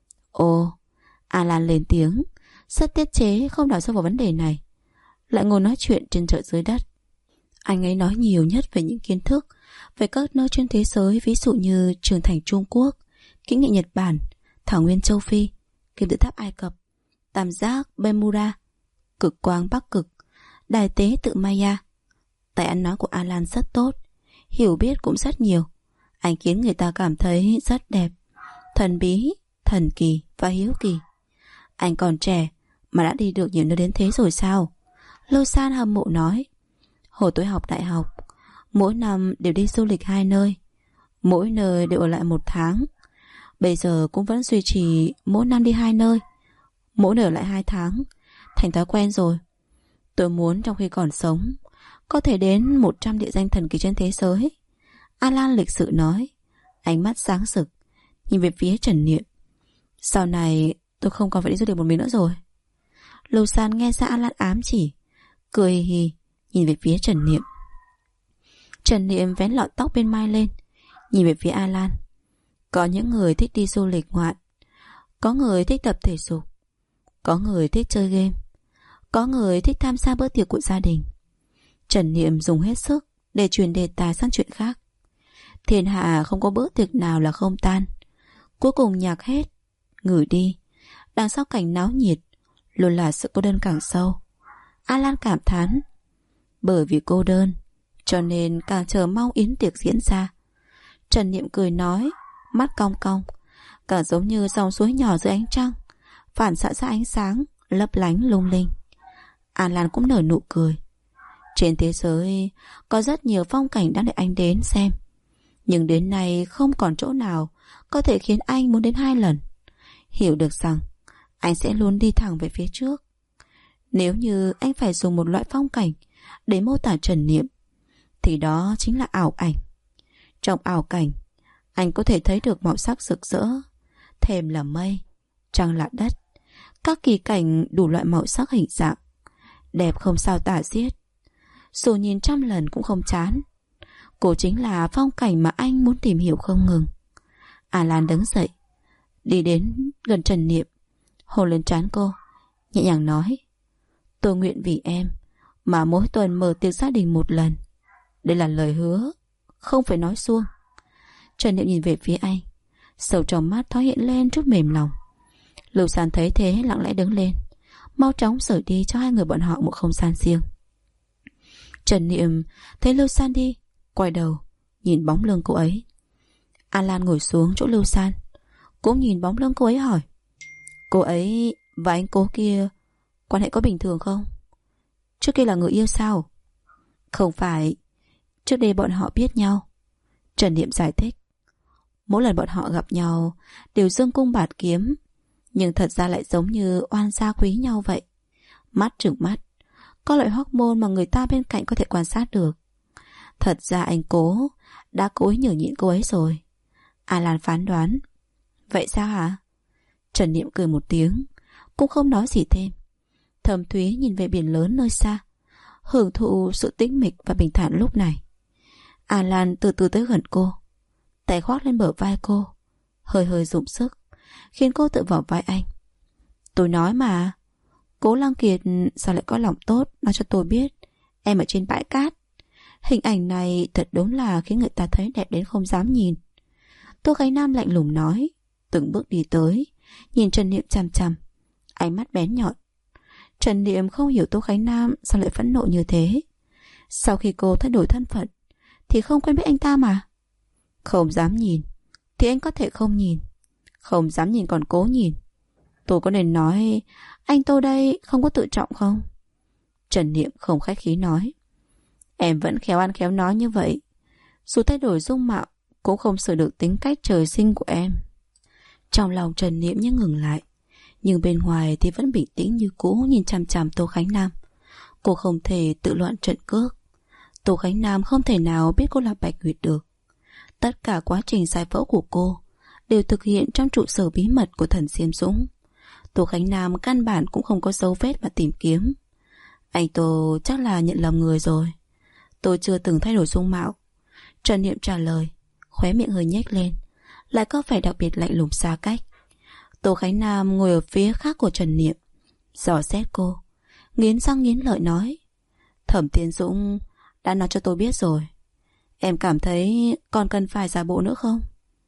Ồ, Alan lên tiếng, rất tiết chế, không đào sâu vào vấn đề này. Lại ngồi nói chuyện trên chợ dưới đất. Anh ấy nói nhiều nhất về những kiến thức về các nơi trên thế giới, ví dụ như Trường Thành Trung Quốc, Kỹ nghệ Nhật Bản, Thảo Nguyên Châu Phi, Kim tự tháp Ai Cập, Tam giác Bermuda, Cực quang Bắc Cực, Đài tế tự Maya. Tài ăn nói của Alan rất tốt, hiểu biết cũng rất nhiều. Anh khiến người ta cảm thấy rất đẹp, thần bí, thần kỳ và hiếu kỳ. Anh còn trẻ mà đã đi được nhiều nơi đến thế rồi sao? Lưu San hâm mộ nói. Hồi tôi học đại học, mỗi năm đều đi du lịch 2 nơi, mỗi nơi đều ở lại 1 tháng. Bây giờ cũng vẫn duy trì mỗi năm đi 2 nơi, mỗi nơi ở lại 2 tháng, thành thói quen rồi. Tôi muốn trong khi còn sống có thể đến 100 địa danh thần kỳ trên thế giới. Alan lịch sự nói, ánh mắt sáng rực nhìn về phía Trần Niệm. Sau này tôi không còn phải đi du lịch một mình nữa rồi. Lưu San nghe ra Alan ám chỉ, cười hì hì nhìn về phía Trần Niệm. Trần Niệm vén lọn tóc bên mai lên, nhìn về phía Alan. Có những người thích đi du lịch ngoạn, có người thích tập thể dục, có người thích chơi game, có người thích tham gia bữa tiệc của gia đình. Trần Niệm dùng hết sức để chuyển đề tài sang chuyện khác. Thiên hạ không có bữa tiệc nào là không tan. Cuối cùng nhạc hết, ngửi đi. Đằng sau cảnh náo nhiệt luôn là sự cô đơn càng sâu. Alan cảm thán, bởi vì cô đơn cho nên càng chờ mong yến tiệc diễn ra. Trần Niệm cười nói, mắt cong cong, càng giống như dòng suối nhỏ dưới ánh trăng, phản xạ ra ánh sáng lấp lánh lung linh. Alan cũng nở nụ cười. Trên thế giới có rất nhiều phong cảnh đang để anh đến xem, nhưng đến nay không còn chỗ nào có thể khiến anh muốn đến 2 lần. Hiểu được rằng anh sẽ luôn đi thẳng về phía trước. Nếu như anh phải dùng một loại phong cảnh để mô tả Trần Niệm, thì đó chính là ảo ảnh. Trong ảo cảnh, anh có thể thấy được màu sắc rực rỡ, thềm là mây, trăng là đất, các kỳ cảnh đủ loại màu sắc hình dạng, đẹp không sao tả xiết. Dù nhìn 100 lần cũng không chán. Cô chính là phong cảnh mà anh muốn tìm hiểu không ngừng. Alan đứng dậy, đi đến gần Trần Niệm, hôn lên trán cô, nhẹ nhàng nói, tôi nguyện vì em mà mỗi tuần mở tiệc gia đình 1 lần. Đây là lời hứa, không phải nói suông. Trần Niệm nhìn về phía anh, sầu trong mắt thoáng hiện lên chút mềm lòng. Lưu San thấy thế lặng lẽ đứng lên, mau chóng rời đi cho 2 người bọn họ một không gian riêng. Trần Niệm thấy Lưu San đi, quay đầu nhìn bóng lưng cô ấy. Alan ngồi xuống chỗ Lưu San, cũng nhìn bóng lưng cô ấy hỏi, cô ấy và anh Cố kia quan hệ có bình thường không? Trước kia là người yêu sao? Không phải, trước đây bọn họ biết nhau. Trần Niệm giải thích. Mỗi lần bọn họ gặp nhau đều dương cung bạt kiếm, nhưng thật ra lại giống như oan gia quý nhau vậy. Mắt trừng mắt, có loại hormone mà người ta bên cạnh có thể quan sát được. Thật ra anh Cố đã cố ý nhường nhịn cô ấy rồi. Alan phán đoán. Vậy sao hả? Trần Niệm cười một tiếng, cũng không nói gì thêm. Thầm thúy nhìn về biển lớn nơi xa, hưởng thụ sự tĩnh mịch và bình thản lúc này. Alan từ từ tới gần cô, tay khoác lên bờ vai cô, hơi hơi dùng sức, khiến cô tự vào vai anh. Tôi nói mà, Cố Lăng Kiệt sao lại có lòng tốt nói cho tôi biết em ở trên bãi cát. Hình ảnh này thật đúng là khiến người ta thấy đẹp đến không dám nhìn. Tô Khánh Nam lạnh lùng nói, từng bước đi tới, nhìn Trần Niệm chằm chằm, ánh mắt bén nhọn. Trần Niệm không hiểu Tô Khánh Nam sao lại phẫn nộ như thế. Sau khi cô thay đổi thân phận thì không quen biết anh ta mà. Không dám nhìn thì anh có thể không nhìn, không dám nhìn còn cố nhìn. Tôi có nên nói anh Tô đây không có tự trọng không? Trần Niệm không khách khí nói, em vẫn khéo ăn khéo nói như vậy. Dù thay đổi dung mạo cũng không sửa được tính cách trời sinh của em. Trong lòng Trần Niệm như ngừng lại, nhưng bên ngoài thì vẫn bình tĩnh như cũ, nhìn chằm chằm Tô Khánh Nam. Cô không thể tự loạn trận cước. Tô Khánh Nam không thể nào biết cô là Bạch Nguyệt được. Tất cả quá trình giải phẫu của cô đều thực hiện trong trụ sở bí mật của thần Diêm Dũng. Tô Khánh Nam căn bản cũng không có dấu vết mà tìm kiếm. Anh Tô chắc là nhận lầm người rồi. Tôi chưa từng thay đổi dung mạo. Trần Niệm trả lời, khóe miệng hơi nhếch lên, lại có vẻ đặc biệt lạnh lùng xa cách. Tô Khánh Nam ngồi ở phía khác của Trần Niệm, dò xét cô, nghiến răng nghiến lợi nói, Thẩm Thiên Dũng đã nói cho tôi biết rồi. Em cảm thấy còn cần phải giả bộ nữa không?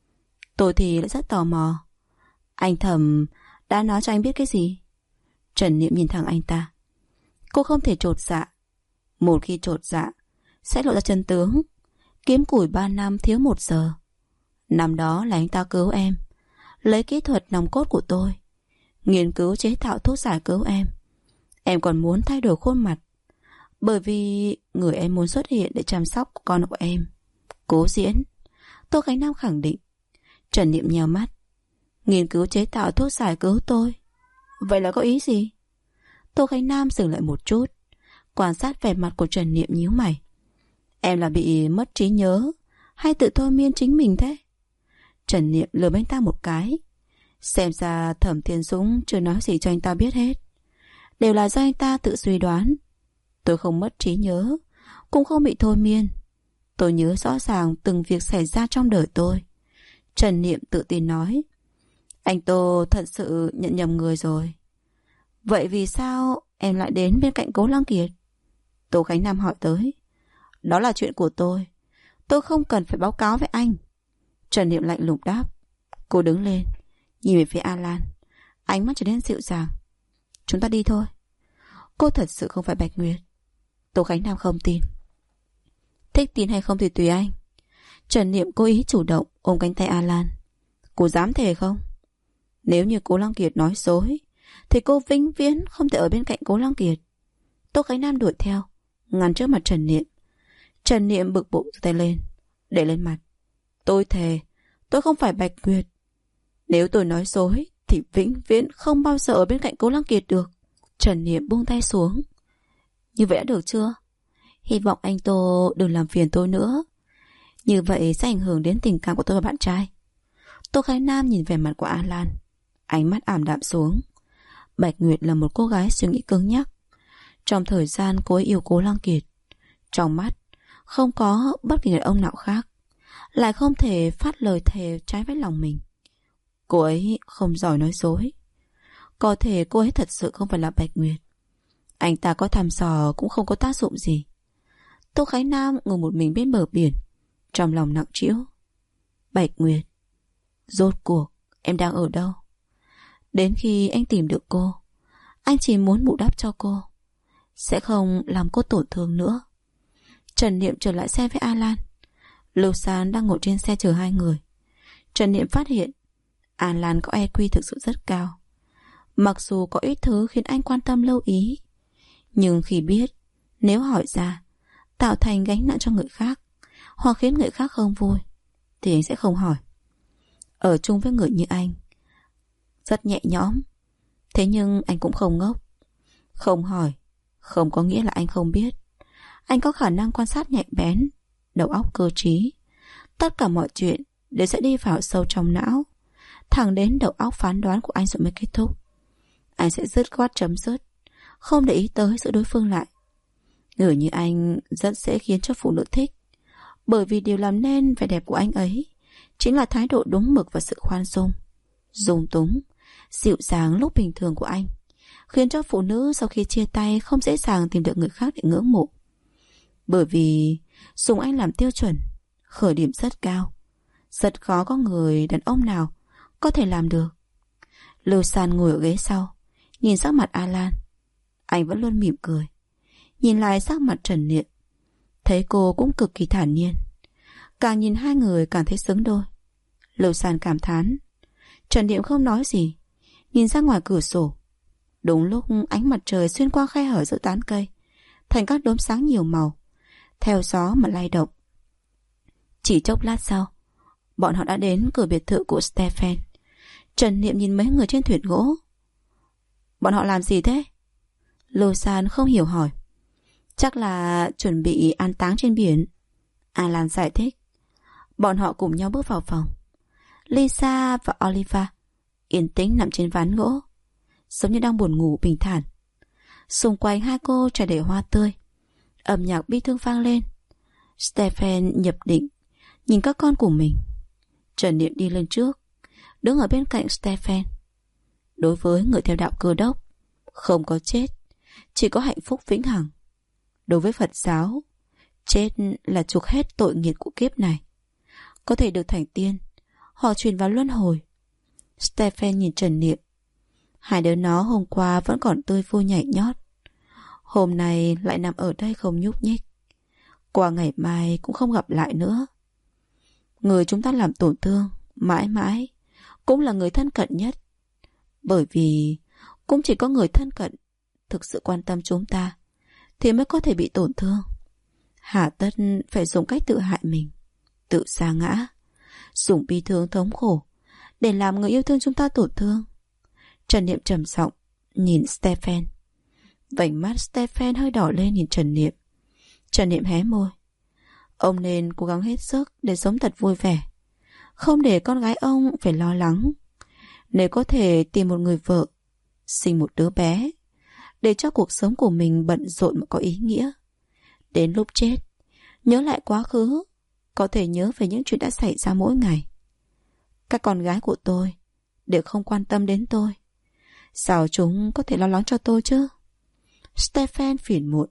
Tôi thì lại rất tò mò. Anh Thẩm đã nói cho anh biết cái gì? Trần Niệm nhìn thẳng anh ta. Cô không thể chột dạ. Một khi chột dạ sẽ lộ ra chân tướng. Kiếm củi 3 năm thiếu 1 giờ. Năm đó là anh ta cứu em, lấy kỹ thuật nòng cốt của tôi, nghiên cứu chế tạo thuốc giải cứu em. Em còn muốn thay đổi khuôn mặt, bởi vì người em muốn xuất hiện để chăm sóc con của em. Cố diễn. Tô Khánh Nam khẳng định. Trần Niệm nheo mắt. Nghiên cứu chế tạo thuốc giải cứu tôi, vậy là có ý gì? Tô Khánh Nam dừng lại một chút, quan sát vẻ mặt của Trần Niệm nhíu mày. Em là bị mất trí nhớ hay tự thôi miên chính mình thế? Trần Niệm lườm anh ta một cái. Xem ra Thẩm Thiên Dũng chưa nói gì cho anh ta biết hết, đều là do anh ta tự suy đoán. Tôi không mất trí nhớ, cũng không bị thôi miên. Tôi nhớ rõ ràng từng việc xảy ra trong đời tôi. Trần Niệm tự tin nói. Anh Tô thật sự nhận nhầm người rồi. Vậy vì sao em lại đến bên cạnh Cố Lăng Kiệt? Tô Khánh Nam hỏi tới. Đó là chuyện của tôi không cần phải báo cáo với anh. Trần Niệm lạnh lùng đáp. Cô đứng lên, nhìn về phía Alan, ánh mắt trở nên dịu dàng. Chúng ta đi thôi. Cô thật sự không phải Bạch Nguyệt. Tô Khánh Nam không tin. Thích tin hay không thì tùy anh. Trần Niệm cố ý chủ động ôm cánh tay Alan. Cô dám thề không? Nếu như Cố Lăng Kiệt nói dối thì cô vĩnh viễn không thể ở bên cạnh Cố Lăng Kiệt. Tô Khánh Nam đuổi theo, ngăn trước mặt Trần Niệm. Trần Niệm bực bội giơ tay lên, để lên mặt. Tôi thề, tôi không phải Bạch Nguyệt. Nếu tôi nói dối thì vĩnh viễn không bao giờ ở bên cạnh Cố Lăng Kiệt được. Trần Niệm buông tay xuống. Như vậy đã được chưa? Hy vọng anh Tô đừng làm phiền tôi nữa. Như vậy sẽ ảnh hưởng đến tình cảm của tôi và bạn trai. Tô Khánh Nam nhìn về mặt của Alan, ánh mắt ảm đạm xuống. Bạch Nguyệt là một cô gái suy nghĩ cứng nhắc. Trong thời gian cô ấy yêu Cố Lăng Kiệt, trong mắt không có bất kỳ đàn ông nào khác, lại không thể phát lời thề trái với lòng mình. Cô ấy không giỏi nói dối. Có thể cô ấy thật sự không phải là Bạch Nguyệt. Anh ta có thăm dò cũng không có tác dụng gì. Tô Khánh Nam ngồi một mình bên bờ biển, trong lòng nặng trĩu. Bạch Nguyệt, rốt cuộc em đang ở đâu? Đến khi anh tìm được cô, anh chỉ muốn bù đắp cho cô, sẽ không làm cô tổn thương nữa. Trần Niệm trở lại xe với Alan. Lưu San đang ngồi trên xe chờ hai người. Trần Niệm phát hiện Alan có EQ thực sự rất cao. Mặc dù có ít thứ khiến anh quan tâm lưu ý, nhưng khi biết nếu hỏi ra tạo thành gánh nặng cho người khác hoặc khiến người khác không vui thì anh sẽ không hỏi. Ở chung với người như anh rất nhẹ nhõm. Thế nhưng anh cũng không ngốc. Không hỏi không có nghĩa là anh không biết. Anh có khả năng quan sát nhạy bén, đầu óc cơ trí. Tất cả mọi chuyện đều sẽ đi vào sâu trong não, thẳng đến đầu óc phán đoán của anh rồi mới kết thúc. Anh sẽ dứt khoát chấm dứt, không để ý tới giữ đối phương lại. Người như anh rất dễ khiến cho phụ nữ thích, bởi vì điều làm nên vẻ đẹp của anh ấy chính là thái độ đúng mực và sự khoan dung, dung túng, dịu dàng lúc bình thường của anh, khiến cho phụ nữ sau khi chia tay không dễ dàng tìm được người khác để ngưỡng mộ. Bởi vì dùng anh làm tiêu chuẩn, khởi điểm rất cao. Rất khó có người đàn ông nào có thể làm được. Lưu San ngồi ở ghế sau, nhìn sắc mặt Alan. Anh vẫn luôn mỉm cười. Nhìn lại sắc mặt Trần Niệm, thấy cô cũng cực kỳ thản nhiên. Càng nhìn hai người càng thấy xứng đôi. Lưu San cảm thán. Trần Niệm không nói gì, nhìn ra ngoài cửa sổ. Đúng lúc ánh mặt trời xuyên qua khe hở giữa tán cây, thành các đốm sáng nhiều màu, theo gió mà lay động. Chỉ chốc lát sau, bọn họ đã đến cửa biệt thự của Stephen. Trần Niệm nhìn mấy người trên thuyền gỗ. Bọn họ làm gì thế? Lưu San không hiểu hỏi. Chắc là chuẩn bị an táng trên biển, Alan giải thích. Bọn họ cùng nhau bước vào phòng. Lisa và Oliva yên tĩnh nằm trên ván gỗ, giống như đang buồn ngủ bình thản. Xung quanh hai cô trải đầy hoa tươi, âm nhạc bi thương vang lên. Stephen nhập định nhìn các con của mình. Trần Niệm đi lên trước, đứng ở bên cạnh Stephen. Đối với người theo đạo Cơ đốc, không có chết, chỉ có hạnh phúc vĩnh hằng. Đối với Phật giáo, chết là chuộc hết tội nghiệp của kiếp này. Có thể được thành tiên, họ chuyển vào luân hồi. Stephen nhìn Trần Niệm. Hai đứa nó hôm qua vẫn còn tươi vui nhảy nhót, hôm nay lại nằm ở đây không nhúc nhích. Qua ngày mai cũng không gặp lại nữa. Người chúng ta làm tổn thương mãi mãi cũng là người thân cận nhất. Bởi vì cũng chỉ có người thân cận thực sự quan tâm chúng ta thì mới có thể bị tổn thương. Hà tất phải dùng cách tự hại mình, tự sa ngã, dùng bi thương thống khổ để làm người yêu thương chúng ta tổn thương. Trần Niệm trầm giọng nhìn Stephen. Vành mắt Stephen hơi đỏ lên nhìn Trần Niệm. Trần Niệm hé môi. Ông nên cố gắng hết sức để sống thật vui vẻ, không để con gái ông phải lo lắng. Nếu có thể tìm một người vợ, sinh một đứa bé, để cho cuộc sống của mình bận rộn mà có ý nghĩa. Đến lúc chết, nhớ lại quá khứ, có thể nhớ về những chuyện đã xảy ra mỗi ngày. Các con gái của tôi đều không quan tâm đến tôi, sao chúng có thể lo lắng cho tôi chứ? Stephen phiền muộn.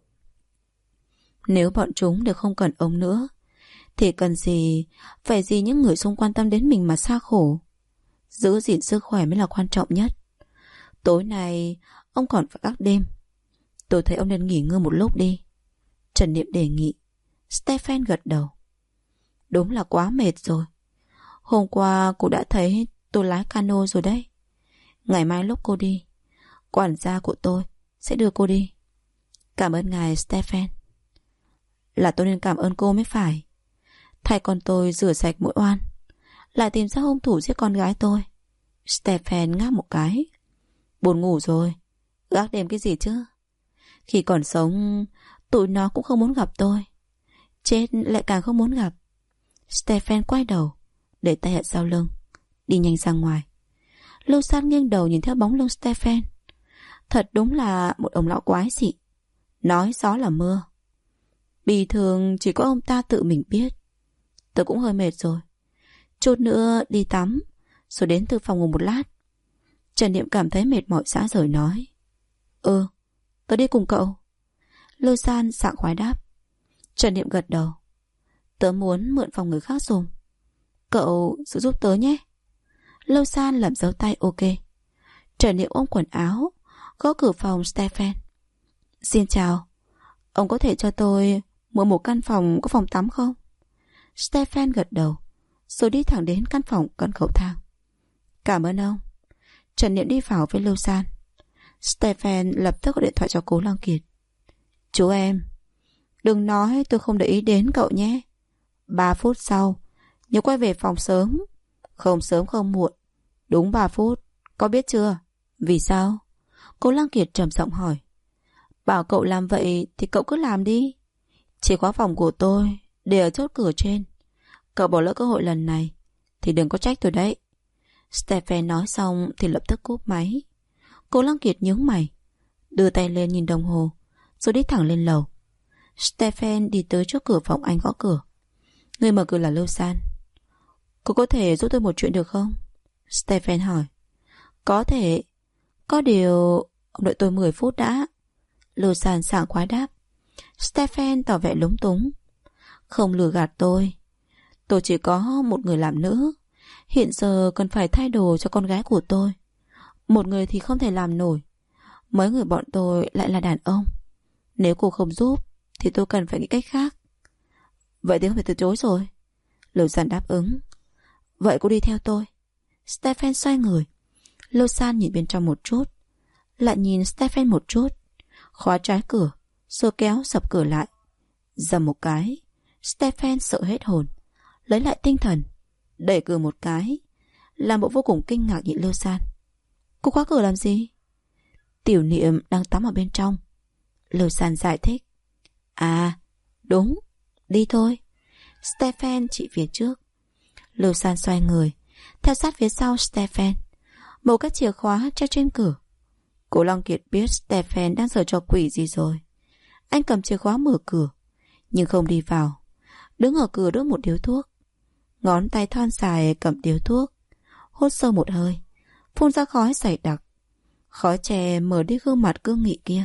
Nếu bọn chúng đều không cần ông nữa, thì cần gì phải gì những người xung quan tâm đến mình mà xa khổ. Giữ gìn sức khỏe mới là quan trọng nhất. Tối nay ông còn phải gác đêm, tôi thấy ông nên nghỉ ngơi một lúc đi, Trần Niệm đề nghị. Stephen gật đầu. Đúng là quá mệt rồi. Hôm qua cô đã thấy tôi lái cano rồi đấy. Ngày mai lúc cô đi, quản gia của tôi sẽ đưa cô đi. Cảm ơn ngài Stephen. Là tôi nên cảm ơn cô mới phải. Thay con tôi rửa sạch mũi oan, lại tìm ra hung thủ giết con gái tôi. Stephen ngáp một cái. Buồn ngủ rồi, gác đêm cái gì chứ? Khi còn sống, tụi nó cũng không muốn gặp tôi, chết lại càng không muốn gặp. Stephen quay đầu, để tay ở sau lưng, đi nhanh ra ngoài. Lưu San nghiêng đầu nhìn theo bóng lưng Stephen. Thật đúng là một ông lão quái dị, nói gió là mưa. Bình thường chỉ có ông ta tự mình biết. Tôi cũng hơi mệt rồi, chút nữa đi tắm, rồi đến thư phòng ngủ một lát. Trần Niệm cảm thấy mệt mỏi rã rời nói. Tôi đi cùng cậu. Lưu San sảng khoái đáp. Trần Niệm gật đầu. Tớ muốn mượn phòng người khác dùng, cậu giữ giúp tớ nhé. Lưu San làm dấu tay ok. Trần Niệm ôm quần áo, gõ cửa phòng Stephen. Xin chào, ông có thể cho tôi mượn một căn phòng có phòng tắm không? Stephen gật đầu, rồi đi thẳng đến căn phòng cận cầu thang. Cảm ơn ông. Trần Niệm đi vào với Lưu San. Stephen lập tức gọi điện thoại cho Cố Lăng Kiệt. Chú em, đừng nói tôi không để ý đến cậu nhé. 3 phút sau nhớ quay về phòng sớm. Không sớm không muộn, đúng 3 phút, có biết chưa? Vì sao? Cố Lăng Kiệt trầm giọng hỏi. Bảo cậu làm vậy thì cậu cứ làm đi. Chìa khóa phòng của tôi để ở chốt cửa trên. Cậu bỏ lỡ cơ hội lần này thì đừng có trách tôi đấy. Stephen nói xong thì lập tức cúp máy. Cố Lăng Kiệt nhướng mày, đưa tay lên nhìn đồng hồ, rồi đi thẳng lên lầu. Stephen đi tới trước cửa phòng anh gõ cửa. Người mở cửa là Lưu San. Cô có thể giúp tôi một chuyện được không? Stephen hỏi. Có thể. Có điều ông đợi tôi 10 phút đã. Lưu San sảng khoái đáp. Stephen tỏ vẻ lúng túng. Không lừa gạt tôi. Tôi chỉ có một người làm nữ. Hiện giờ cần phải thay đồ cho con gái của tôi. Một người thì không thể làm nổi. Mấy người bọn tôi lại là đàn ông. Nếu cô không giúp thì tôi cần phải nghĩ cách khác. Vậy thì không thể từ chối rồi. Lưu San đáp ứng. Vậy cô đi theo tôi. Stephen xoay người. Lưu San nhìn bên trong một chút, lại nhìn Stephen một chút, khóa trái cửa, rồi kéo sập cửa lại. Dầm một cái, Stephen sợ hết hồn, lấy lại tinh thần, đẩy cửa một cái, làm bộ vô cùng kinh ngạc nhìn Lưu San. Cô khóa cửa làm gì? Tiểu Niệm đang tắm ở bên trong. Lưu San giải thích. À, đúng, đi thôi. Stephen chỉ phía trước. Lưu San xoay người, theo sát phía sau Stephen. Một cái chìa khóa treo trên cửa. Cố Long Kiệt biết Stephen đang giở trò quỷ gì rồi. Anh cầm chìa khóa mở cửa, nhưng không đi vào, đứng ở cửa đốt một điếu thuốc. Ngón tay thon dài cầm điếu thuốc, hút sâu một hơi, phun ra khói dày đặc. Khói chè mở đi gương mặt cương nghị kia.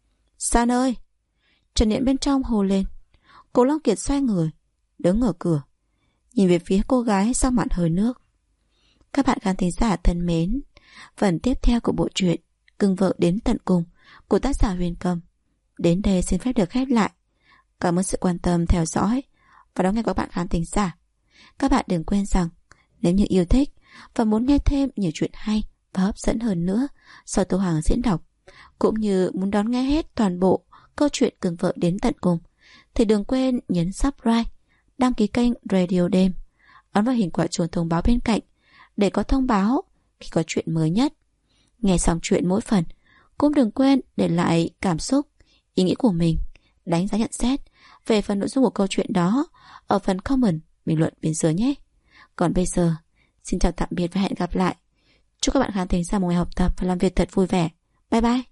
San ơi! Trần Niệm bên trong hô lên. Cố Long Kiệt xoay người, đứng ở cửa, nhìn về phía cô gái sau màn hơi nước. Các bạn khán thính giả thân mến, phần tiếp theo của bộ truyện Cưng Vợ Đến Tận Cùng của tác giả Huyền Cầm đến đây xin phép được khép lại. Cảm ơn sự quan tâm theo dõi và đón nghe các bạn khán thính giả. Các bạn đừng quên rằng nếu như yêu thích và muốn nghe thêm nhiều chuyện hay và hấp dẫn hơn nữa do Tô Hoàng diễn đọc, cũng như muốn đón nghe hết toàn bộ câu chuyện Cưng Vợ Đến Tận Cùng, thì đừng quên nhấn subscribe, đăng ký kênh Radio Đêm, ấn vào hình quả chuông thông báo bên cạnh để có thông báo khi có chuyện mới nhất. Nghe xong chuyện mỗi phần, cũng đừng quên để lại cảm xúc, ý nghĩ của mình, đánh giá nhận xét về phần nội dung của câu chuyện đó ở phần comment bình luận bên dưới nhé. Còn bây giờ, xin chào tạm biệt và hẹn gặp lại. Chúc các bạn khán thính giả một ngày học tập và làm việc thật vui vẻ. Bye bye.